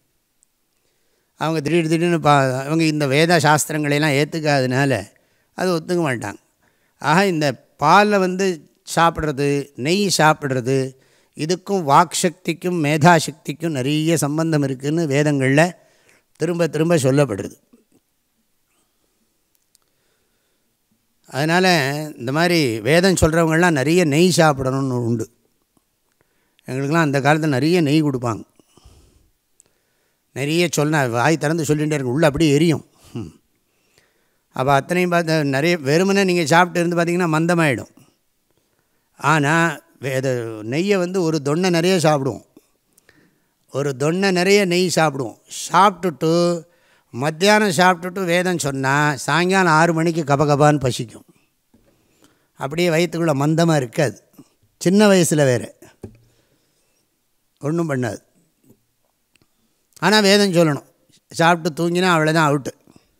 அவங்க திடீர் திடீர்னு பா அவங்க இந்த வேத சாஸ்திரங்களெல்லாம் ஏற்றுக்காதனால அது ஒத்துக்க மாட்டாங்க. ஆக இந்த பாலில் வந்து சாப்பிட்றது, நெய் சாப்பிட்றது, இதுக்கும் வாக் சக்திக்கும் மேதாசக்திக்கும் நிறைய சம்பந்தம் இருக்குதுன்னு வேதங்களில் திரும்ப திரும்ப சொல்லப்படுது. அதனால் இந்த மாதிரி வேதம் சொல்கிறவங்களாம் நிறைய நெய் சாப்பிடணும்னு உண்டு. எங்களுக்கெலாம் அந்த காலத்தில் நிறைய நெய் கொடுப்பாங்க. நிறைய சொன்ன வாய் திறந்து சொல்லிகிட்டே இருக்கும், உள்ளே அப்படியே எரியும். அப்போ அத்தனையும் பார்த்து நிறைய வெறுமனே நீங்கள் சாப்பிட்டு இருந்து பார்த்திங்கன்னா மந்தமாகிடும். ஆனால் வேத நெய்யை வந்து ஒரு தொன்னை நிறைய சாப்பிடுவோம், ஒரு தொன்னை நிறைய நெய் சாப்பிடுவோம். சாப்பிட்டுட்டு மத்தியானம் சாப்பிட்டுட்டு வேதம் சொன்னால் சாயங்காலம் ஆறு மணிக்கு கபகபான்னு பசிக்கும். அப்படியே வயிற்றுக்குள்ளே மந்தமாக இருக்காது. சின்ன வயசில் வேறு ஒன்றும் பண்ணாது. ஆனால் வேதம் சொல்லணும், சாப்பிட்டு தூங்கினா அவ்வளோதான் அவுட்டு.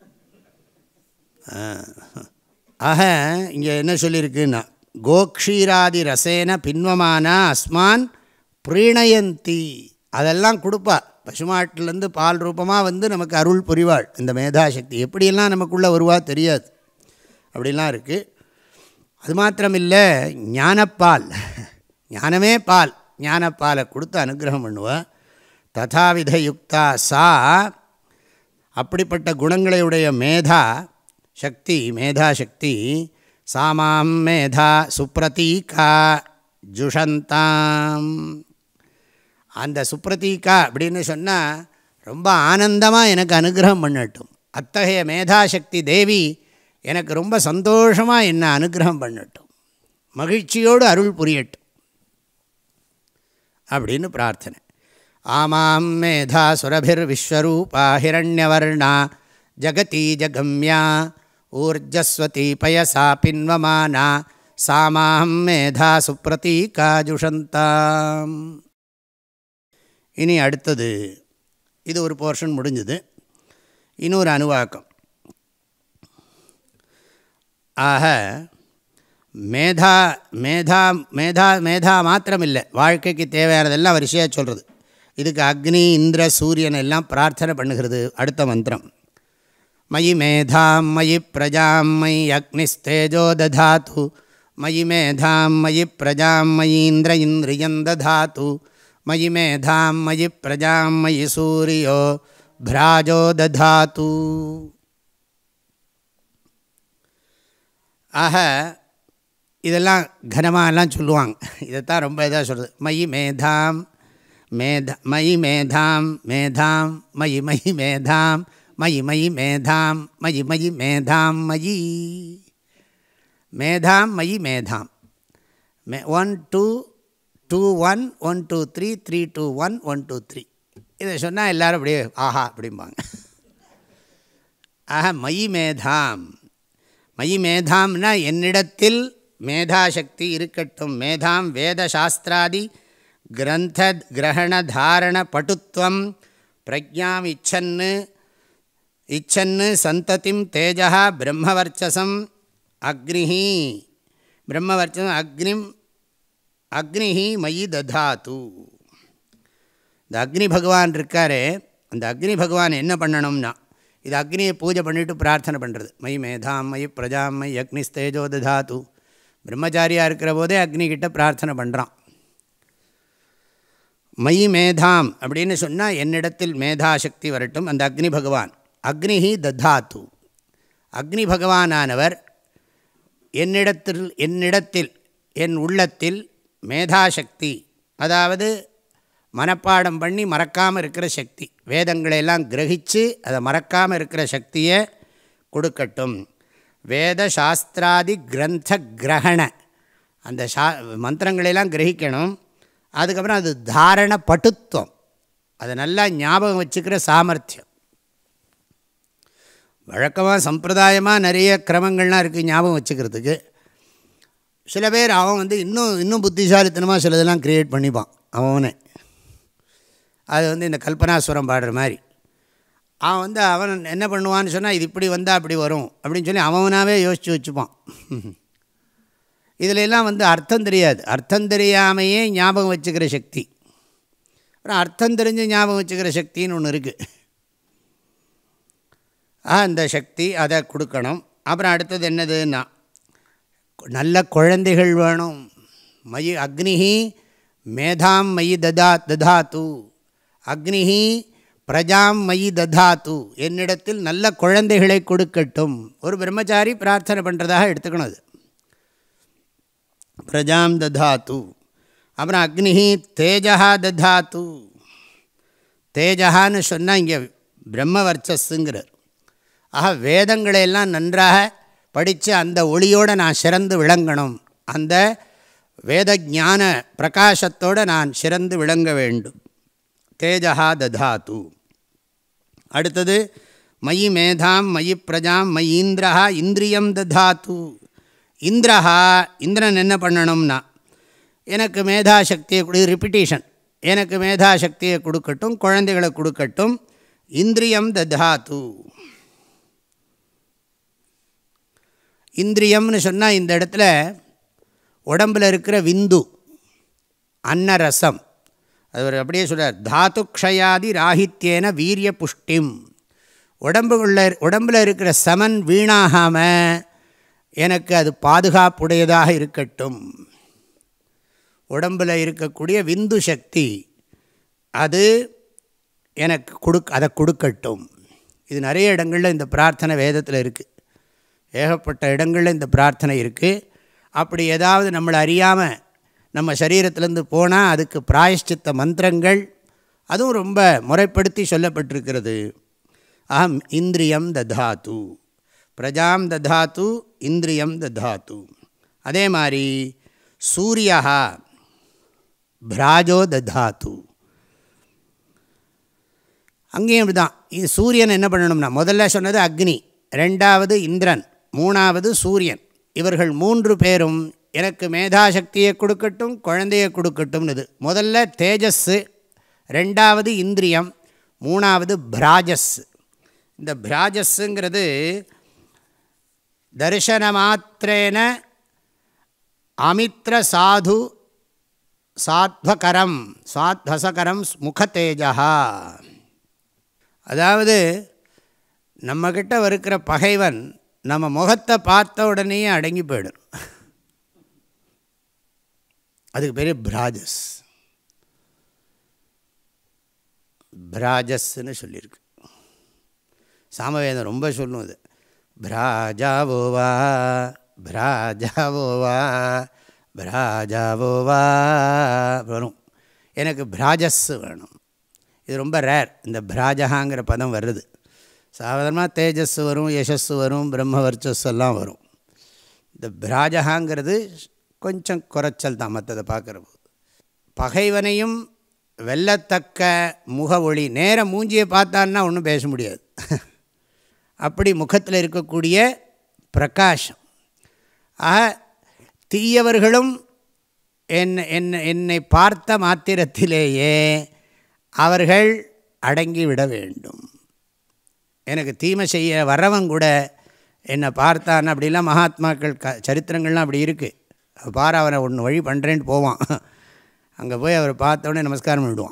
ஆக இங்கே என்ன சொல்லியிருக்குன்னா கோக்ஷீராதி ரசேன பின்வமானா அஸ்மான் பிரீணயந்தி. அதெல்லாம் கொடுப்பா. பசுமாட்டிலேருந்து பால் ரூபமாக வந்து நமக்கு அருள் புரிவாள் இந்த மேதாசக்தி. எப்படியெல்லாம் நமக்குள்ளே வருவா தெரியாது, அப்படிலாம் இருக்குது. அது மாத்திரமில்லை, ஞானப்பால், ஞானமே பால், ஞானப்பாலை கொடுத்து அனுகிரகம் பண்ணுவாள். ததாவித யுக்தா சா, அப்படிப்பட்ட குணங்களையுடைய மேதா சக்தி, மேதாசக்தி. சாமாம் மேதா சுப்ரதீகா ஜுஷந்தாம். அந்த சுப்ரதீகா அப்படின்னு சொன்னால் ரொம்ப ஆனந்தமாக எனக்கு அனுகிரகம் பண்ணட்டும். அத்தகைய மேதாசக்தி தேவி எனக்கு ரொம்ப சந்தோஷமாக என்னை அனுகிரகம் பண்ணட்டும், மகிழ்ச்சியோடு அருள் புரியட்டும் அப்படின்னு பிரார்த்தனை. ஆமாம் மேதா சுரபிர் விஸ்வரூபா ஹிரண்யவர்ணா ஜகதி ஜகம்யா ஊர்ஜஸ்வதி பயசா பின்வமானா சாமாம் மேதா சுப்ரதீகா ஜுஷந்தாம். இனி அடுத்தது, இது ஒரு போர்ஷன் முடிஞ்சது. இன்னொரு அணுவாக்கம். ஆக மேதா மேதா மேதா மேதா மாத்திரமில்லை, வாழ்க்கைக்கு தேவையானதெல்லாம் வரிசையாக சொல்கிறது. இதுக்கு அக்னி இந்திர சூரியன் எல்லாம் பிரார்த்தனை பண்ணுகிறது. அடுத்த மந்திரம் மயி மேதாம் மயி பிரஜாம் மயி அக்னிஸ்தேஜோ ததாது மயி மேதாம் மயி பிரஜாம் மயி இந்திர இந்திரியம் ததாது மயி மேதாம் மயி பிரஜாம் மயி சூரியோ பிராஜோ ததாது. ஆக இதெல்லாம் கனமாகலாம் சொல்லுவாங்க. இதைத்தான் ரொம்ப இதாக சொல்கிறது. மயி மேதாம் மேத மயி மேதாம் மேதாம் மயி மயி மேதாம் மயி மயி மேதாம் மயி மயி மேதாம் மயி மேதாம் மயி மேதாம் மே one two two one one two three three two one one two three இதை சொன்னால் எல்லோரும் அப்படியே ஆஹா அப்படிம்பாங்க. ஆஹா மயி மேதாம் மயி மேதாம்னா என்னிடத்தில் மேதாசக்தி இருக்கட்டும். மேதாம் வேத சாஸ்திராதி கிரந்த கிரகண தாரண பட்டுத்வம் பிரஜாம் இச்சன்னு இச்சன்னு சந்ததிம் தேஜா பிரம்மவர்ச்சசம் அக்னிஹி பிரம்மவர்ச்சசம் அக்னிம் அக்னிஹி மயி ததாது. இந்த அக்னி பகவான் இருக்காரே, அந்த அக்னி பகவான் என்ன பண்ணணும்னா, இது அக்னியை பூஜை பண்ணிவிட்டு பிரார்த்தனை பண்ணுறது. மயி மேதாம் மயி பிரஜாம் மயி அக்னிஸ்தேஜோ ததாது. பிரம்மச்சாரியாக இருக்கிற போதே அக்னிகிட்ட பிரார்த்தனை பண்ணுறான். மயி மேதாம் அப்படின்னு சொன்னால் என்னிடத்தில் மேதாசக்தி வரட்டும். அந்த அக்னி பகவான் அக்னிஹி ததாத்து. அக்னி பகவானானவர் என்னிடத்தில் என்னிடத்தில் என் உள்ளத்தில் மேதாசக்தி, அதாவது மனப்பாடம் பண்ணி மறக்காமல் இருக்கிற சக்தி, வேதங்களையெல்லாம் கிரகித்து அதை மறக்காமல் இருக்கிற சக்தியை கொடுக்கட்டும். வேத சாஸ்திராதி கிரந்த கிரகண, அந்த சா மந்திரங்களெல்லாம் கிரகிக்கணும். அதுக்கப்புறம் அது தாரண பட்டுத்துவம், அதை நல்லா ஞாபகம் வச்சுக்கிற சாமர்த்தியம். வழக்கமாக சம்பிரதாயமாக நிறைய கிரமங்கள்லாம் இருக்குது ஞாபகம் வச்சுக்கிறதுக்கு. சில பேர் அவன் வந்து இன்னும் இன்னும் புத்திசாலித்தனமாக சிலதெல்லாம் க்ரியேட் பண்ணிப்பான் அவனே. அது வந்து இந்த கல்பனாஸ்வரம் பாடுற மாதிரி. அவன் வந்து அவன் என்ன பண்ணுவான்னு சொன்னால், இது இப்படி வந்தால் அப்படி வரும் அப்படின்னு சொல்லி அவனாவே யோசித்து வச்சுப்பான். இதில் எல்லாம் வந்து அர்த்தம் தெரியாது. அர்த்தம் தெரியாமையே ஞாபகம் வச்சுக்கிற சக்தி. அப்புறம் அர்த்தம் தெரிஞ்சு ஞாபகம் வச்சுக்கிற சக்தின்னு ஒன்று இருக்குது. அந்த சக்தி அதை கொடுக்கணும். அப்புறம் அடுத்தது என்னதுன்னா, நல்ல குழந்தைகள் வேணும். மயி அக்னிஹி மேதாம் மயி ததா ததாத்து. அக்னிஹி பிரஜாம் மயி ததாத்து. என்னிடத்தில் நல்ல குழந்தைகளை கொடுக்கட்டும். ஒரு பிரம்மச்சாரி பிரார்த்தனை பண்ணுறதாக எடுத்துக்கணும். அது பிரஜாம் ததாத்து. அப்புறம் அக்னிஹி தேஜா ததாத்து. தேஜகான்னு சொன்னால் இங்கே பிரம்மவர்ச்சஸ்ஸுங்கிறார். ஆக வேதங்களையெல்லாம் நன்றாக படித்து அந்த ஒளியோடு நான் சிறந்து விளங்கணும். அந்த வேத ஞான பிரகாசத்தோடு நான் சிறந்து விளங்க வேண்டும். தேஜா ததாத்து. அடுத்தது மயி மேதாம் மயி பிரஜாம் மயி இந்திரா இந்திரியம் ததாத்து. இந்திரஹா, இந்திரன் என்ன பண்ணணும்னா, எனக்கு மேதாசக்தியை கொடு, ரிப்பிட்டேஷன், எனக்கு மேதாசக்தியை கொடுக்கட்டும், குழந்தைகளை கொடுக்கட்டும். இந்திரியம் ததாத்து. இந்திரியம்னு சொன்னால் இந்த இடத்துல உடம்பில் இருக்கிற விந்து, அன்னரசம், அது அப்படியே சொல்கிறார். தாத்து க்ஷயாதி ராகித்யேன வீரிய புஷ்டிம். உடம்புக்குள்ள உடம்பில் இருக்கிற சமன் வீணாகாமல் எனக்கு அது பாதுகாப்புடையதாக இருக்கட்டும். உடம்பில் இருக்கக்கூடிய விந்து சக்தி அது எனக்கு கொடுக்க அதை கொடுக்கட்டும். இது நிறைய இடங்களில் இந்த பிரார்த்தனை வேதத்தில் இருக்குது. ஏகப்பட்ட இடங்களில் இந்த பிரார்த்தனை இருக்குது. அப்படி ஏதாவது நம்மளை அறியாமல் நம்ம சரீரத்திலேருந்து போனால் அதுக்கு பிராயஷ்சித்த மந்திரங்கள் அதுவும் ரொம்ப முறைப்படுத்தி சொல்லப்பட்டிருக்கிறது. அஹம் இந்திரியம் ததாத்து, பிரஜாம் ததாத்து, இந்திரியம் ததாத்து. அதே மாதிரி சூரியா பிராஜோ ததாத்து. அங்கேயும் அப்படி தான். இது சூரியன் என்ன பண்ணணும்னா, முதல்ல சொன்னது அக்னி, ரெண்டாவது இந்திரன், மூணாவது சூரியன். இவர்கள் மூன்று பேரும் எனக்கு மேதாசக்தியை கொடுக்கட்டும், குழந்தையை கொடுக்கட்டும்னு. முதல்ல தேஜஸ்ஸு, ரெண்டாவது இந்திரியம், மூணாவது பிராஜஸ். இந்த பிராஜஸ்ஸுங்கிறது தரிசன மாத்திரேன அமித்ர சாது சாத்வகரம் சாத்வசகரம் முகத்தேஜா. அதாவது நம்மக்கிட்ட இருக்கிற பகைவன் நம்ம முகத்தை பார்த்த உடனேயே அடங்கி போயிடும். அதுக்கு பேர் பிராஜஸ். பிராஜஸ்ன்னு சொல்லியிருக்கு. சாமவேதம் ரொம்ப சொல்லும் அது. பிராஜாவோவா பிராஜாவோவா பிராஜாவோவா வரும். எனக்கு பிராஜஸ் வேணும். இது ரொம்ப ரேர், இந்த பிராஜகாங்கிற பதம் வருது. சாதாரணமாக தேஜஸ் வரும், யசஸ் வரும், பிரம்ம வர்ச்சஸ் எல்லாம் வரும். இந்த பிராஜகாங்கிறது கொஞ்சம் குறைச்சல் தான் மற்றதை பார்க்குறப்போ. பகைவனையும் வெல்லத்தக்க முக ஒளி, நேர மூஞ்சியை பார்த்தான்னா ஒன்றும் பேச முடியாது. அப்படி முகத்தில் இருக்கக்கூடிய பிரகாசம். ஆக தீயவர்களும் என் என்ன என்னை பார்த்த மாத்திரத்திலேயே அவர்கள் அடங்கி விட வேண்டும். எனக்கு தீமை செய்ய வரவன் கூட என்னை பார்த்தான். அப்படிலாம் மகாத்மாக்கள் க சரித்திரங்கள்லாம் அப்படி இருக்குது. பாரு அவனை ஒன்று வழி பண்ணுறேன்ட்டு போவான். அங்கே போய் அவரை பார்த்தோடனே நமஸ்காரம் பண்ணிவிடுவான்.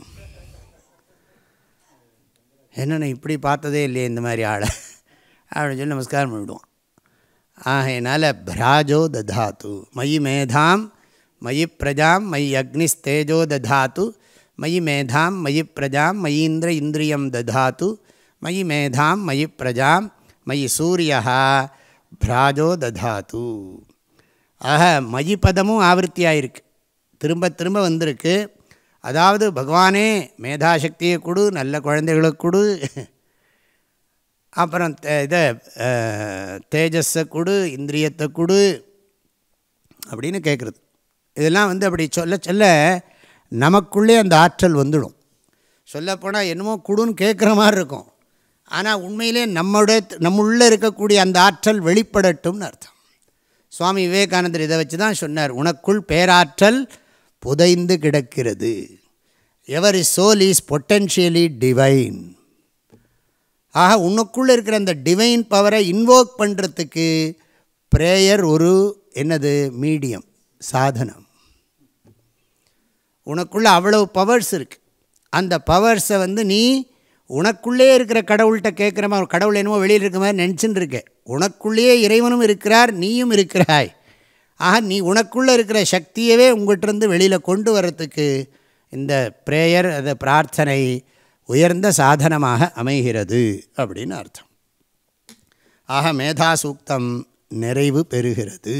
என்னென்ன இப்படி பார்த்ததே இல்லையே இந்த மாதிரி ஆளை அப்படின்னு சொல்லி நமஸ்காரம் பண்ணிவிடுவான். ஆகையினால பிராஜோ ததாத்து மயி மேதாம் மயி பிரஜாம் மயி அக்னிஸ்தேஜோ ததாத்து மயி மேதாம் மயி பிரஜாம் மயீந்திர இந்திரியம் ததாத்து மயி மேதாம் மயி பிரஜாம் மயி சூரியா பிராஜோ ததாத்து. ஆக மயி பதமும் ஆவர்த்தியாயிருக்கு, திரும்ப திரும்ப வந்திருக்கு. அதாவது பகவானே மேதாசக்தியை கொடு, நல்ல குழந்தைகளை கொடு, அப்புறம் இதை தேஜஸை கொடு, இந்திரியத்தை கொடு அப்படின்னு கேட்குறது. இதெல்லாம் வந்து அப்படி சொல்ல சொல்ல நமக்குள்ளே அந்த ஆற்றல் வந்துடும். சொல்லப்போனால் என்னமோ கொடுன்னு கேட்குற மாதிரி இருக்கும், ஆனால் உண்மையிலே நம்முடைய நம்முள்ளே இருக்கக்கூடிய அந்த ஆற்றல் வெளிப்படட்டும்னு அர்த்தம். சுவாமி விவேகானந்தர் இதை வச்சு தான் சொன்னார், உனக்குள் பேராற்றல் புதைந்து கிடக்கிறது. Every is soul is potentially divine. ஆக உனக்குள்ளே இருக்கிற அந்த டிவைன் பவரை இன்வோக் பண்ணுறதுக்கு ப்ரேயர் ஒரு என்னது மீடியம், சாதனம். உனக்குள்ளே அவ்வளவு பவர்ஸ் இருக்குது. அந்த பவர்ஸை வந்து நீ உனக்குள்ளே இருக்கிற கடவுள்கிட்ட கேட்குற மாதிரி, கடவுள் என்னமோ வெளியில் இருக்கிற மாதிரி நினச்சின்னு இருக்க. உனக்குள்ளேயே இறைவனும் இருக்கிறார், நீயும் இருக்கிறாய். ஆக நீ உனக்குள்ளே இருக்கிற சக்தியவே உங்கள்கிட்டருந்து வெளியில் கொண்டு வர்றதுக்கு இந்த ப்ரேயர், அந்த பிரார்த்தனை உயர்ந்த சாதனமாக அமைகிறது அப்படின்னு அர்த்தம். ஆக மேதா சூக்தம் நிறைவு பெறுகிறது.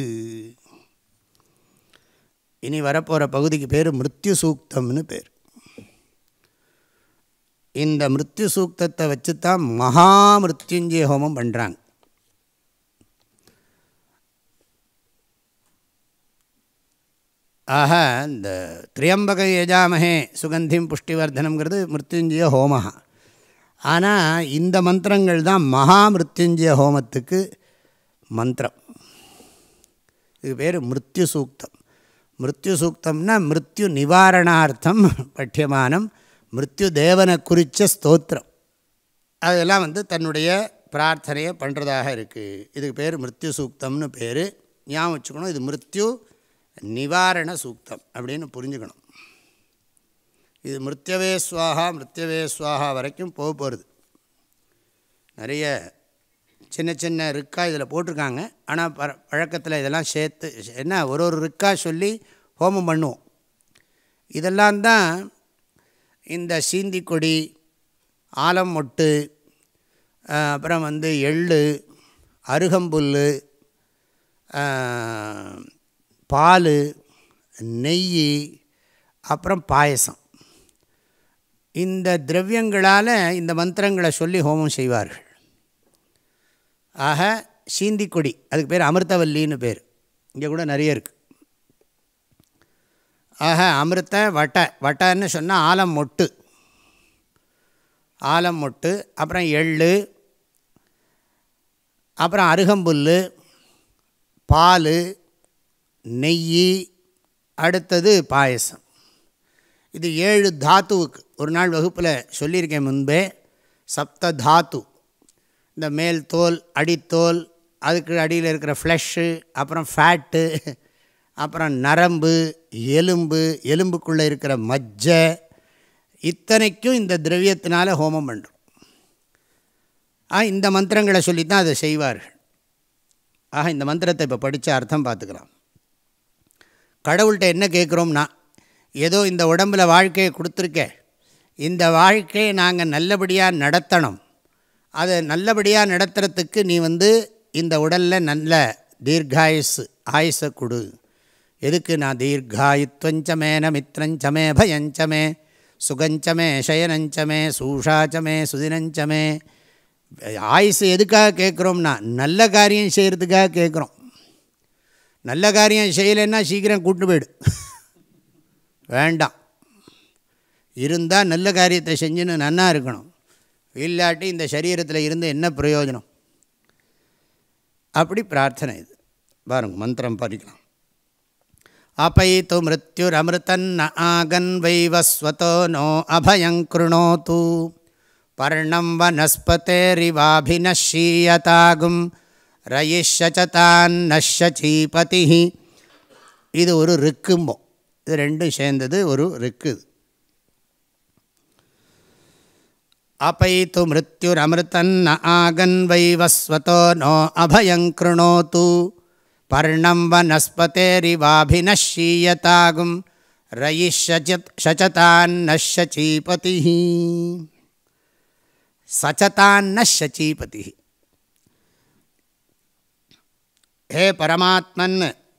இனி வரப்போகிற பகுதிக்கு பேர் மிருத்யு சூக்தம்னு பேர். இந்த மிருத்யு சூக்தத்தை வச்சு தான் மகா மிருத்யுஞ்சய ஹோமம் பண்ணுறாங்க. ஆக இந்த திரியம்பக யஜாமஹே சுகந்திம் புஷ்டிவர்தனம்ங்கிறது மிருத்யுஞ்சய ஹோம. ஆனால் இந்த மந்திரங்கள் தான் மகா மிருத்யுஞ்சய ஹோமத்துக்கு மந்திரம். இது பேர் மிருத்யு சூக்தம். மிருத்யு சூக்தம்னா மிருத்யு நிவாரணார்த்தம் பட்டியமானம், மிருத்யு தேவனை குறித்த ஸ்தோத்திரம். அதெல்லாம் வந்து தன்னுடைய பிரார்த்தனையை பண்ணுறதாக இருக்குது. இதுக்கு பேர் மிருத்யு சூக்தம்னு பேர். ஞாபகம் வச்சுக்கணும், இது மிருத்யு நிவாரண சூக்தம் அப்படின்னு புரிஞ்சுக்கணும். இது மிருத்யவே ஸ்வாஹா மிருத்யவே ஸ்வாஹா வரைக்கும் போக போகிறது. நிறைய சின்ன சின்ன ரிக்கா இதில் போட்டிருக்காங்க. ஆனால் ப பழக்கத்தில் இதெல்லாம் சேர்த்து என்ன ஒரு ஒரு ரிக்கா சொல்லி ஹோமம் பண்ணுவோம். இதெல்லாம் தான் இந்த சீந்தி கொடி, ஆலம் மொட்டு, அப்புறம் வந்து எள்ளு, அருகம்புல், பால், நெய், அப்புறம் பாயசம், இந்த திரவியங்களால் இந்த மந்திரங்களை சொல்லி ஹோமம் செய்வார்கள். ஆக சீந்தி கொடி, அதுக்கு பேர் அமிர்தவல்லின்னு பேர். இங்கே கூட நிறைய இருக்குது. ஆக அமிர்த வட்டை, வட்டைன்னு சொன்னால் ஆலம் மொட்டு, ஆலம் மொட்டு, அப்புறம் எள்ளு, அப்புறம் அருகம்புல், பால், நெய், அடுத்தது பாயசம். இது ஏழு தாத்துவுக்கு ஒரு நாள் வகுப்பில் சொல்லியிருக்கேன் முன்பே. சப்த தாத்து, இந்த மேல் தோல், அடித்தோல், அதுக்கு அடியில் இருக்கிற ஃப்ளஷ்ஷு, அப்புறம் ஃபேட்டு, அப்புறம் நரம்பு, எலும்பு, எலும்புக்குள்ளே இருக்கிற மஜ்ஜை, இத்தனைக்கும் இந்த திரவியத்தினால் ஹோமம் பண்ணுறோம். ஆ இந்த மந்திரங்களை சொல்லி தான் அதை செய்வார்கள். ஆக இந்த மந்திரத்தை இப்போ படித்த அர்த்தம் பார்த்துக்கலாம். கடவுள்கிட்ட என்ன கேட்குறோம்னா, ஏதோ இந்த உடம்பில் வாழ்க்கையை கொடுத்துருக்கேன், இந்த வாழ்க்கையை நாங்கள் நல்லபடியாக நடத்தணும், அதை நல்லபடியாக நடத்துறதுக்கு நீ வந்து இந்த உடலில் நல்ல தீர்காயுசு ஆயுசை கொடு. எதுக்கு நான் தீர்காயுத்வஞ்சமே நமித்ரஞ்சமே பயஞ்சமே சுகஞ்சமே சயனஞ்சமே சூஷாச்சமே சுதினஞ்சமே ஆயுசு எதுக்காக கேட்குறோம்னா நல்ல காரியம் செய்கிறதுக்காக கேட்குறோம். நல்ல காரியம் செய்யலைன்னா சீக்கிரம் கூட்டு போயிடு, வேண்டாம். இருந்தால் நல்ல காரியத்தை செஞ்சுன்னு நன்னா இருக்கணும், இல்லாட்டி இந்த சரீரத்தில் இருந்து என்ன பிரயோஜனம்? அப்படி பிரார்த்தனை இது. பாருங்க மந்திரம் படிக்கலாம். அப்பைத்து மிருத்யுரமிருதன்ன ஆகன் வைவஸ்வதோ நோ அபயங் க்ருணோது பர்ணம் வனஸ்பதேரிவாபிநஷ்யீயதாகும் ரயிஷ்யசதான்னஷ்யசீபதி. இது ஒரு ரிக்கும்போ, இது ரெண்டும் சேர்ந்தது ஒரு ரிக்கு. அப்பைத்து மிருத்யுரமிருதன்ன ஆகன் வைவஸ்வதோ நோ அபயங் க்ருணோது பர்ணம் வனஸ்பதேரிவாபிநஷ்யீயதாகும் ரயிஷ்யசதான்னஷ்யசீபதி. சச்சதான்னஷ்யசீபதி. ஹே பரமாத்மன்,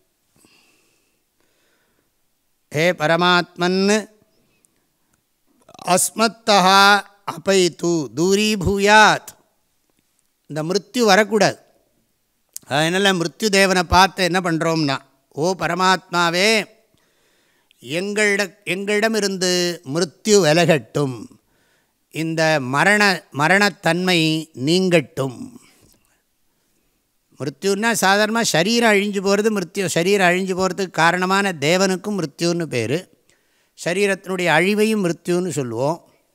ஹே பரமாத்மன் அஸ்மத்தஹ அபைத்து தூரீபூயாத். இந்த மிருத்யு வரக்கூடாது. அதனால் மிருத்யு தேவனை பார்த்து என்ன பண்ணுறோம்னா, ஓ பரமாத்மாவே, எங்களிட எங்களிடமிருந்து மிருத்யு விலகட்டும், இந்த மரண மரணத்தன்மை நீங்கட்டும். மிருத்யுன்னா சாதாரணமாக சரீரம் அழிஞ்சு போகிறது மிருத்யு. சரீரம் அழிஞ்சு போகிறதுக்கு காரணமான தேவனுக்கும் மிருத்யுன்னு பேர். சரீரத்தினுடைய அழிவையும் மிருத்யுன்னு சொல்லுவோம்.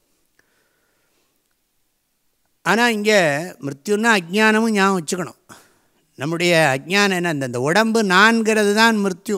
ஆனால் இங்கே மிருத்யுன்னா அஜ்ஞானமும் ஞாபகம் வச்சுக்கணும். நம்முடைய அஜ்ஞானம் என்ன, இந்த உடம்பு நான்கிறது தான் மிருத்யு.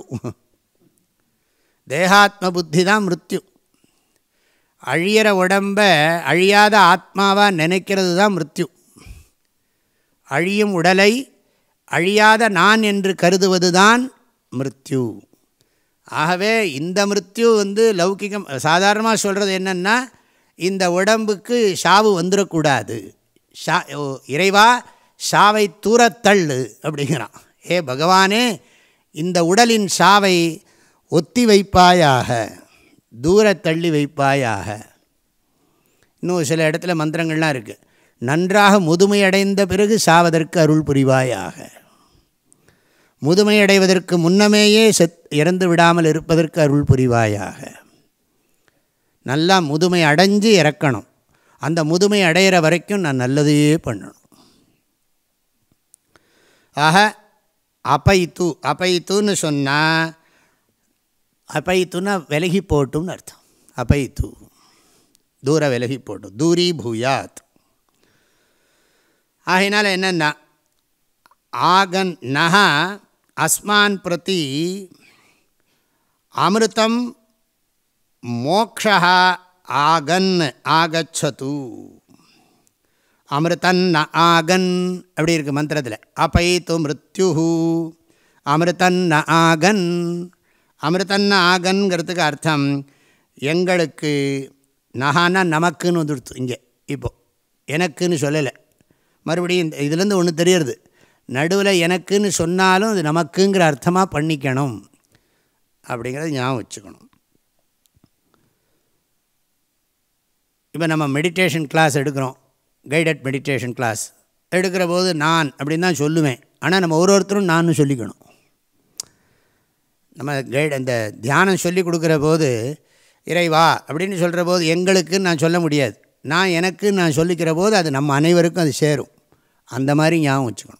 தேகாத்ம புத்தி தான் மிருத்யு. அழியிற உடம்பை அழியாத ஆத்மாவாக நினைக்கிறது தான் மிருத்யு. அழியும் உடலை அழியாத நான் என்று கருதுவது தான் மிருத்யு. ஆகவே இந்த மிருத்யு வந்து லௌகிகம். சாதாரணமாக சொல்கிறது என்னென்னா, இந்த உடம்புக்கு ஷாவு வந்துடக்கூடாது, ஷா இறைவா ஷாவை தூரத்தள்ளு அப்படிங்கிறான். ஏ பகவானே, இந்த உடலின் ஷாவை ஒத்தி வைப்பாயாக, தூர தள்ளி வைப்பாயாக. இன்னும் சில இடத்துல மந்திரங்கள்லாம் இருக்குது. நன்றாக முதுமையடைந்த பிறகு சாவதற்கு அருள் புரிவாயாக. முதுமையடைவதற்கு முன்னமேயே செத் இறந்து விடாமல் இருப்பதற்கு அருள் புரிவாயாக. நல்லா முதுமை அடைஞ்சு இறக்கணும். அந்த முதுமை அடையிற வரைக்கும் நான் நல்லதையே பண்ணணும். ஆக அப்பைத்து, அப்பைத்துன்னு சொன்னால், அப்பைத்துன்னா விலகி போட்டும்னு அர்த்தம். அப்பைத்து தூர விலகி போட்டும், தூரி பூயாத். ஆகினால என்னென்னா, ஆகன் நஹ அஸ்மான் பிரதி அமிர்தம் மோக்ஷா ஆகன் ஆகச்சது. அமிர்தன்ன ஆகன் அப்படி இருக்குது மந்திரத்தில். அப்பைத்து மிருத்யு அமிர்தன்ன ஆகன். அமிர்தன்ன ஆகன்கிறதுக்கு அர்த்தம் எங்களுக்கு. நகானா நமக்குன்னு வந்துடுத்து இங்கே. இப்போது எனக்குன்னு சொல்லலை. மறுபடியும் இதுலேருந்து ஒன்று தெரியறது, நடுவில் எனக்குன்னு சொன்னாலும் அது நமக்குங்கிற அர்த்தமாக பண்ணிக்கணும் அப்படிங்கிறத ஞாபகம் வச்சுக்கணும். இப்போ நம்ம மெடிடேஷன் கிளாஸ் எடுக்கிறோம், கைடட் மெடிடேஷன் கிளாஸ் எடுக்கிற போது நான் அப்படின்னு தான் சொல்லுவேன். ஆனால் நம்ம ஒரு ஒருத்தரும் நான் சொல்லிக்கணும். நம்ம கைடு அந்த தியானம் சொல்லி கொடுக்குற போது இறைவா அப்படின்னு சொல்கிற போது எங்களுக்குன்னு நான் சொல்ல முடியாது. நான் எனக்கு நான் சொல்லிக்கிற போது அது நம்ம அனைவருக்கும் அது சேரும். அந்த மாதிரி ஞாபகம் வச்சுக்கணும்.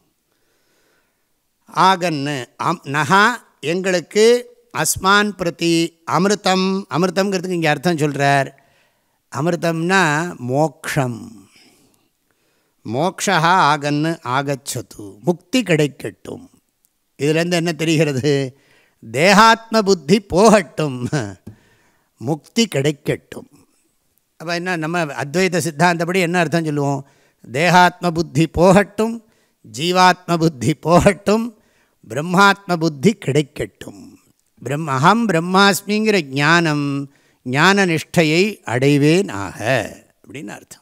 ஆகன்னு அம் நகா எங்களுக்கு, அஸ்மான் பிரதி அமிர்தம். அமிர்தம்ங்கிறதுக்கு இங்கே அர்த்தம் சொல்கிறார். அமிர்தம்னா மோக்ஷம். மோக்ஷா ஆகன்னு ஆகச்சது, முக்தி கிடைக்கட்டும். இதிலேருந்து என்ன தெரிகிறது? தேகாத்ம புத்தி போகட்டும், முக்தி கிடைக்கட்டும். அப்போ என்ன, நம்ம அத்வைத சித்தாந்தப்படி என்ன அர்த்தம் சொல்லுவோம்? தேகாத்ம புத்தி போகட்டும், ஜீவாத்ம புத்தி போகட்டும், பிரம்மாத்ம புத்தி கிடைக்கட்டும். பிரம் அகம் பிரம்மாஸ்மிங்கிற ஞானம், ஞான நிஷ்டையை அடைவேன் ஆக அப்படின்னு அர்த்தம்.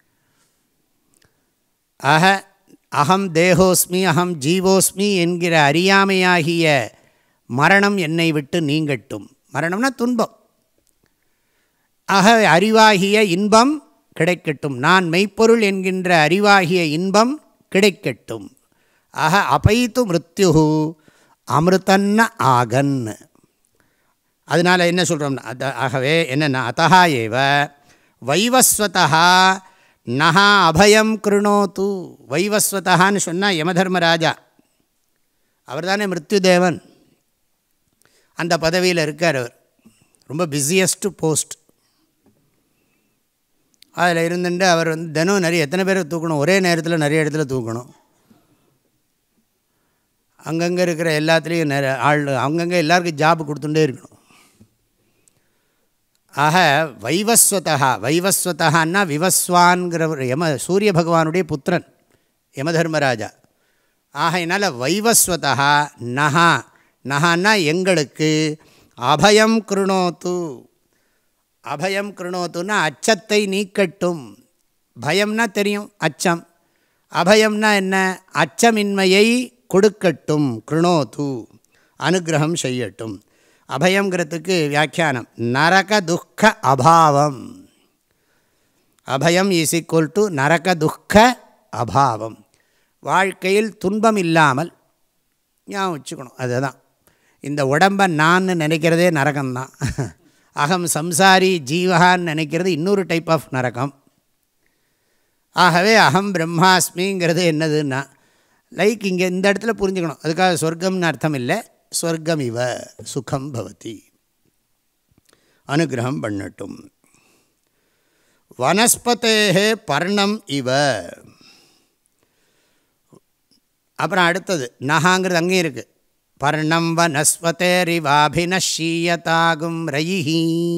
ஆக அகம் தேகோஸ்மி அகம் ஜீவோஸ்மி என்கிற அறியாமையாகிய மரணம் என்னை விட்டு நீங்கட்டும். மரணம்னா துன்பம். ஆக அறிவாகிய இன்பம் கிடைக்கட்டும், நான் மெய்ப்பொருள் என்கின்ற அறிவாகிய இன்பம் கிடைக்கட்டும். ஆக அபைத்து மிருத்யு அமிர்தன்ன ஆகன். அதனால் என்ன சொல்கிறோம்னா, அத ஆகவே என்னென்னா அத்தஹா ஏவ வைவஸ்வதா நஹா அபயம் கிருணோத்து. வைவஸ்வதான்னு சொன்னால் யமதர்மராஜா, அவர் தானே மிருத்யுதேவன், அந்த பதவியில் இருக்கார். அவர் ரொம்ப பிஸியஸ்ட் போஸ்ட். அதில் இருந்துட்டு அவர் வந்து தினம் நிறைய எத்தனை பேரை தூக்கணும், ஒரே நேரத்தில் நிறைய இடத்துல தூக்கணும். அங்கங்கே இருக்கிற எல்லாத்துலேயும் நிறைய ஆள், அங்கங்கே எல்லாருக்கும் ஜாப் கொடுத்துட்டே இருக்கணும். ஆக வைவஸ்வதா, வைவஸ்வதான்னா விவஸ்வான்கிறவர் யம சூரிய பகவானுடைய புத்திரன் யமதர்மராஜா. ஆகையினால் வைவஸ்வதா நஹா, நஹான்னா எங்களுக்கு அபயம் கிருணோத்து. அபயம் கிருணோத்துன்னா அச்சத்தை நீக்கட்டும். பயம்னா தெரியும், அச்சம். அபயம்னா என்ன, அச்சமின்மையை கொடுக்கட்டும். கிருணோத்து அனுகிரகம் செய்யட்டும். அபயங்கிறதுக்கு வியாக்கியானம் நரக துக்க அபாவம். அபயம் இஸ் ஈக்குவல் டு நரக துக்க அபாவம். வாழ்க்கையில் துன்பம் இல்லாமல் ஞாபகம் வச்சுக்கணும். அதுதான் இந்த உடம்பை நான் நினைக்கிறதே நரகம்தான். அகம் சம்சாரி ஜீவகான்னு நினைக்கிறது இன்னொரு டைப் ஆஃப் நரகம். ஆகவே அகம் பிரம்மாஸ்மிங்கிறது என்னதுன்னா, லைக் இங்கே இந்த இடத்துல புரிஞ்சுக்கணும். அதுக்காக சொர்க்கம்னு அர்த்தம் இல்லை. ஸ்வர்க்கம் இவ சுகம் பவதி, அனுகிரகம் பண்ணட்டும். வனஸ்பதேஹே பர்ணம் இவ. அப்புறம் அடுத்தது நகாங்கிறது அங்கேயும் இருக்குது. பர்ணம் வனஸ்பதேரிவாபினஷீயதாகும் ரயிஹி.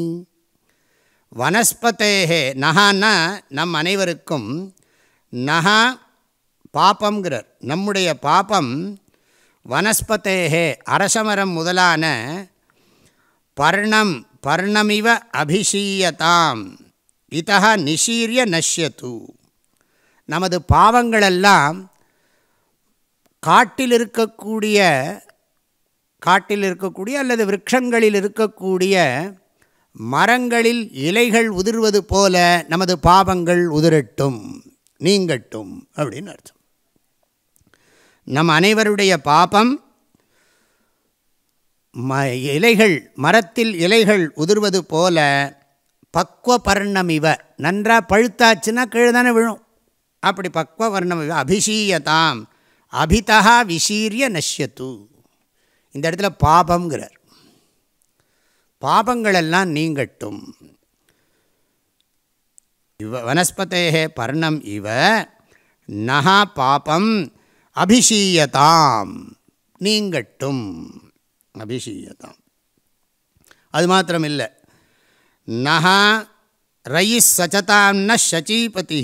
வனஸ்பதேஹே நகான்னா நம் அனைவருக்கும், நகா பாபங்கிறார். நம்முடைய பாபம் வனஸ்பதேஹே அரசமரம் முதலான பர்ணம் பர்ணமிவ அபிஷீயதாம் இதஹ நிஷீரிய நஷ்யத்து. நமது பாவங்களெல்லாம் காட்டில் இருக்கக்கூடிய காட்டில் இருக்கக்கூடிய அல்லது விருட்சங்களில் இருக்கக்கூடிய மரங்களில் இலைகள் உதிர்வது போல நமது பாவங்கள் உதிரட்டும், நீங்கட்டும் அப்படின்னு அர்த்தம். நம் அனைவருடைய பாபம் ம இலைகள் மரத்தில் இலைகள் உதிர்வது போல பக்வ பர்ணமிவ, நன்றாக பழுத்தாச்சுன்னா கீழே தானே விழும். அப்படி பக்வ பர்ணமிவ அபிஷீயதாம் அபிதா விஷீரிய நஷ்யத்து. இந்த இடத்துல பாபங்கிறார். பாபங்களெல்லாம் நீங்கட்டும். இவ வனஸ்பதேஹே பர்ணம் இவ நஹா பாபம் அபிஷீயதாம் நீங்கட்டும். அபிஷீயதாம். அது மாத்திரம் இல்லை, நஹா ரயிஸ் சச்சதாம் ந சச்சீபதி.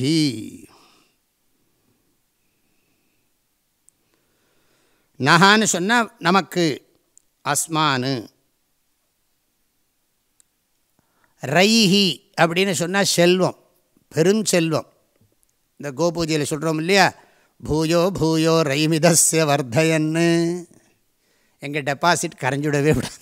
நஹான்னு சொன்னால் நமக்கு, அஸ்மானு. ரைஹி அப்படின்னு சொன்னால் செல்வம், பெருஞ்செல்வம். இந்த கோபூஜையில் சொல்கிறோம் இல்லையா, பூயோ பூயோ ரைமிதஸ்ய வர்தயன்னு. எங்கள் டெபாசிட் கரைஞ்சுடவே விடாது.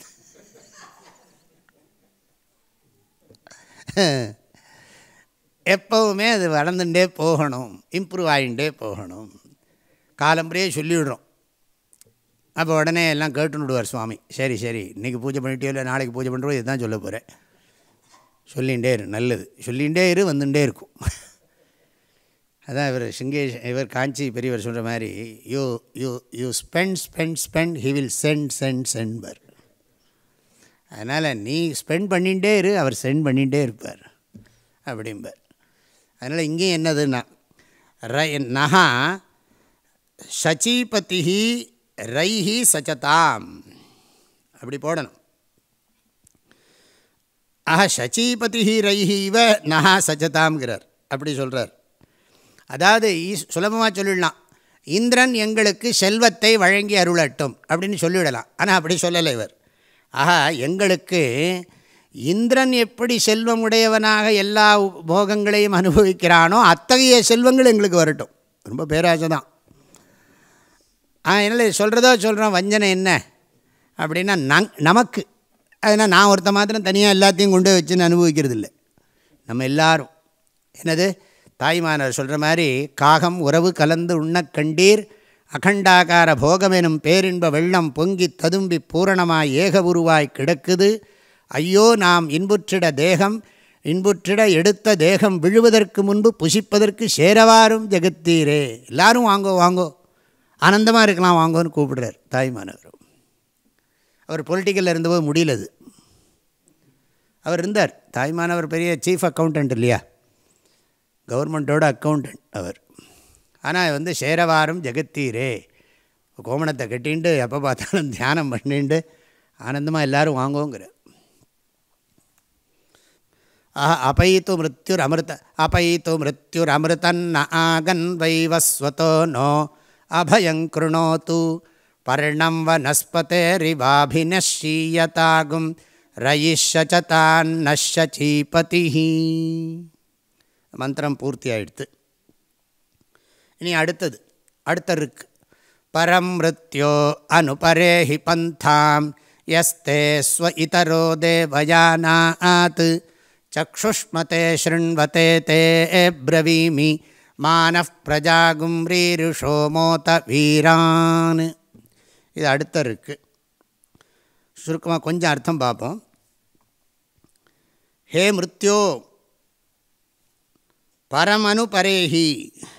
எப்போவுமே அது வளர்ந்துட்டே போகணும், இம்ப்ரூவ் ஆகிட்டே போகணும். காலம்புறையே சொல்லிவிடுறோம். அப்போ உடனே எல்லாம் கேட்டுன்னு விடுவார் சுவாமி. சரி சரி இன்றைக்கி பூஜை பண்ணிட்டே இல்லை, நாளைக்கு பூஜை பண்ணுறோம், இதுதான் சொல்ல போகிறேன். சொல்லிகிட்டே இரு, நல்லது சொல்லிகிட்டே இரு, வந்துட்டே இருக்கும். அதான் இவர் சிங்கேஷ், இவர் காஞ்சி பெரியவர் சொல்கிற மாதிரி, you you you spend spend spend he will send send சென்ட்பர். அதனால் நீ ஸ்பெண்ட் பண்ணிகிட்டே இரு, அவர் சென்ட் பண்ணிகிட்டே இருப்பார் அப்படிம்பார். அதனால் இங்கேயும் என்னதுன்னா, ரை நஹா சச்சீபதி ரைஹி சச்சதாம் அப்படி போடணும். ஆஹா சச்சீபதி ரைஹி இவ நஹா சச்சதாம்ங்கிறார். அப்படி சொல்கிறார். அதாவது சுலபமாக சொல்லிடலாம், இந்திரன் எங்களுக்கு செல்வத்தை வழங்கி அருளட்டும் அப்படின்னு சொல்லிவிடலாம். ஆனால் அப்படி சொல்லலை இவர். ஆஹா எங்களுக்கு இந்திரன் எப்படி செல்வம் உடையவனாக எல்லா போகங்களையும் அனுபவிக்கிறானோ அத்தகைய செல்வங்கள் எங்களுக்கு வரட்டும். ரொம்ப பேராசை தான். ஆ என்னால் சொல்கிறதோ சொல்கிறோம். வஞ்சனை என்ன அப்படின்னா, நங் நமக்கு அதனால் நான் ஒருத்த மாத்திரம் தனியாக எல்லாத்தையும் கொண்டு வச்சுன்னு அனுபவிக்கிறது இல்லை. நம்ம எல்லோரும் என்னது தாய்மானவர் சொல்கிற மாதிரி காகம் உறவு கலந்து உண்ண கண்டீர் அகண்டாகார போகமெனும் பேரின்ப வெள்ளம் பொங்கி ததும்பி பூரணமாய் ஏக உருவாய் கிடக்குது. ஐயோ நாம் இன்புற்றிட தேகம் இன்புற்றிட எடுத்த தேகம் விழுவதற்கு முன்பு புசிப்பதற்கு சேரவாரும் ஜெகத்தீரே. எல்லாரும் வாங்கோ வாங்கோ ஆனந்தமாக இருக்கலாம் வாங்கோன்னு கூப்பிடுறார் தாய்மானவர். அவர் பொலிட்டிக்கலில் இருந்தபோது முடியலது. அவர் இருந்தார் தாய்மானவர் பெரிய சீஃப் அக்கௌண்டன்ட் இல்லையா, கவர்மெண்ட்டோட அக்கௌண்டன்ட் அவர். ஆனால் வந்து சேரவாரும் ஜெகத்தீரே கோமணத்தை கட்டின்ட்டு எப்போ பார்த்தாலும் தியானம் பண்ணிட்டு ஆனந்தமாக எல்லோரும் வாங்குவோங்கிற. அபயித்து மிருத்யுர் அமிர்த அபயித்து மிருத்யுர் அமிர்தன்ன ஆகன் வைவஸ்வதோ நோ அபயங்கிருணோத்து பர்ணம் வனஸ்பதேரிவாபினஷீயதாகும் ரயிஷதான்னஷீபதி. மந்திரம் பூர்த்தி ஆயிடுத்து. இனி அடுத்தது அடுத்த இருக்கு. பரம் மிருத்யோ அனுபரேஹி பந்தாம் யஸ்தே ஸ்வ இதரோ தேவயானாத் சக்ஷுஷ்மதே ஸ்ருண்வதே தே ப்ரவீமி மானஃப் பிரஜாகும் ரீருஷோ மோத வீரான். இது அடுத்த இருக்கு. சுருக்கமாக கொஞ்சம் அர்த்தம் பார்ப்போம். ஹே மிருத்யோ பரமனு பரேஹி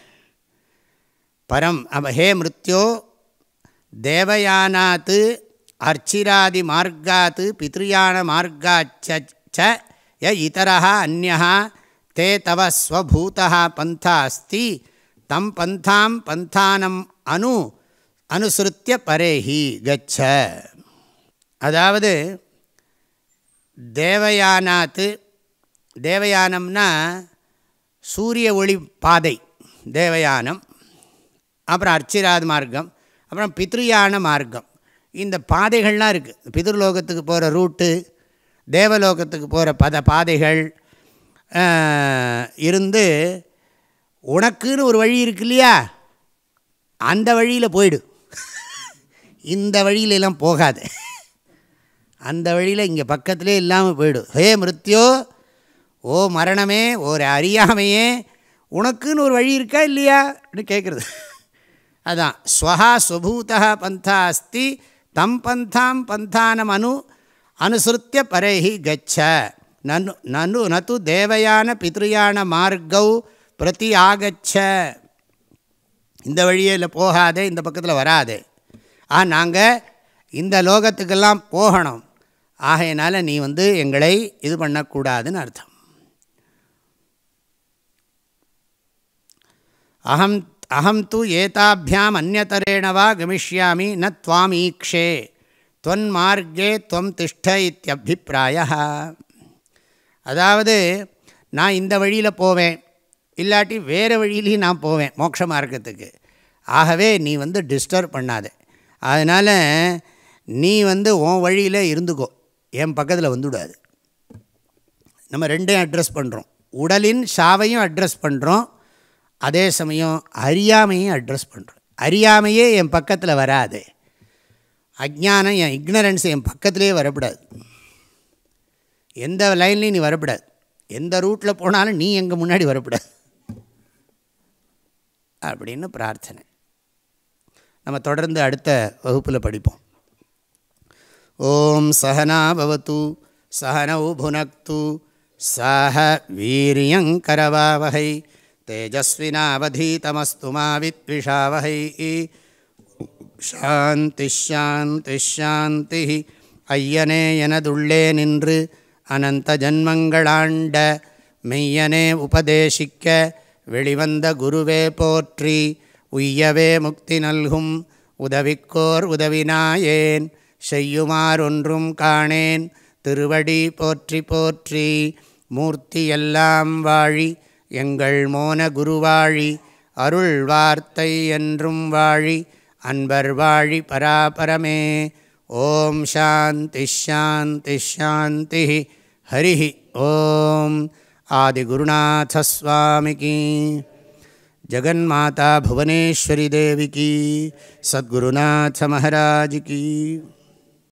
பரம் ஹே மிருத்யோ தேவயானாத் அர்ச்சிராதி மார்காத் பித்ருயான மார்காச்ச ய இதரஹ அன்யஹ தே தவ ஸ்வபூதஹ பந்தா அஸ்தி தம் பந்தாம் பந்தானம் அனு அனுசிருத்திய பரேஹி கச்ச. அதாவது தேவயானாத்து தேவயானம்னா சூரிய ஒளி பாதை தேவயானம், அப்புறம் அர்ச்சிராத் மார்க்கம், அப்புறம் பித்ருயான மார்க்கம். இந்த பாதைகள்லாம் இருக்குது. பித்ருலோகத்துக்கு போகிற ரூட்டு, தேவலோகத்துக்கு போகிற பத பாதைகள் இருந்து உனக்குன்னு ஒரு வழி இருக்கு இல்லையா, அந்த வழியில் போயிடு. இந்த வழியிலெல்லாம் போகாது. அந்த வழியில் இங்கே பக்கத்திலே இல்லாமல் போயிடும். ஹே மிருத்யோ, ஓ மரணமே, ஒரு அறியாமையே, உனக்குன்னு ஒரு வழி இருக்கா இல்லையான்னு கேட்குறது. அதான் ஸ்வஹா ஸ்வபூதா பந்தா அஸ்தி தம் பந்தாம் பந்தானம் அனு அனுசிருத்திய பரேஹி கச்ச. நனு நனு நது தேவயான பித்ருயான மார்கௌ பிரதி ஆகச்ச. இந்த வழியில் போகாதே, இந்த பக்கத்தில் வராதே. ஆ நாங்கள் இந்த லோகத்துக்கெல்லாம் போகணும், ஆகையினால நீ வந்து எங்களை இது பண்ணக்கூடாதுன்னு அர்த்தம். அஹம் அஹம் து ஏதாபியாம் அந்யதரேண வா கமிஷ்யாமி ந த்வாமீக்ஷே त्वन्मार्गे त्वं तिष्ठ इत्यभिप्रायः. அதாவது நான் இந்த வழியில் போவேன், இல்லாட்டி வேறு வழியிலையும் நான் போவேன் மோட்ச மார்க்கத்துக்கு. ஆகவே நீ வந்து டிஸ்டர்ப் பண்ணாதே. அதனால் நீ வந்து உன் வழியில் இருந்துக்கோ, என் பக்கத்தில் வந்துவிடாது. நம்ம ரெண்டையும் அட்ரஸ் பண்ணுறோம். உடலின் சாவையும் அட்ரஸ் பண்ணுறோம், அதே சமயம் அறியாமையும் அட்ரஸ் பண்ணுறோம். அறியாமையே என் பக்கத்தில் வராது, அஜ்ஞானம் என் இக்னரன்ஸ் என் பக்கத்திலே வரக்கூடாது. எந்த லைன்லேயும் நீ வரக்கூடாது, எந்த ரூட்டில் போனாலும் நீ எங்கள் முன்னாடி வரக்கூடாது அப்படின்னு பிரார்த்தனை. நம்ம தொடர்ந்து அடுத்த வகுப்பில் படிப்போம். ஓம் சஹனா பவது சஹனௌ புனக்து சஹ வீரியங்கரவாவஹை தேஜஸ்வினாவதீதமஸ்து மா வித்விஷாவஹை. சாந்தி ஷாந்தி ஷாந்தி. ஐயனே எனதுள்ளே நின்று அனந்த ஜன்மங்களாண்ட மெய்யனே உபதேசிக்க வெளிவந்த குருவே போற்றி. உய்யவே முக்தி நல்கும் உதவிக்கோர் உதவினாயேன் செய்யுமாறொன்றும் காணேன் திருவடி போற்றி போற்றி. மூர்த்தி எல்லாம் வாழி எங்கள் மோன குருவாழி அருள் வார்த்தை என்றும் வாழி அன்பர் வாழி பராபரமே. ஓம் சாந்தி ஷாந்தி ஷாந்தி. ஹரி ஓம். ஆதிகுருநாத ஸ்வாமிகி, ஜகன்மாதா புவனேஸ்வரி தேவிகி, சத்குருநாத மகாராஜ் கி.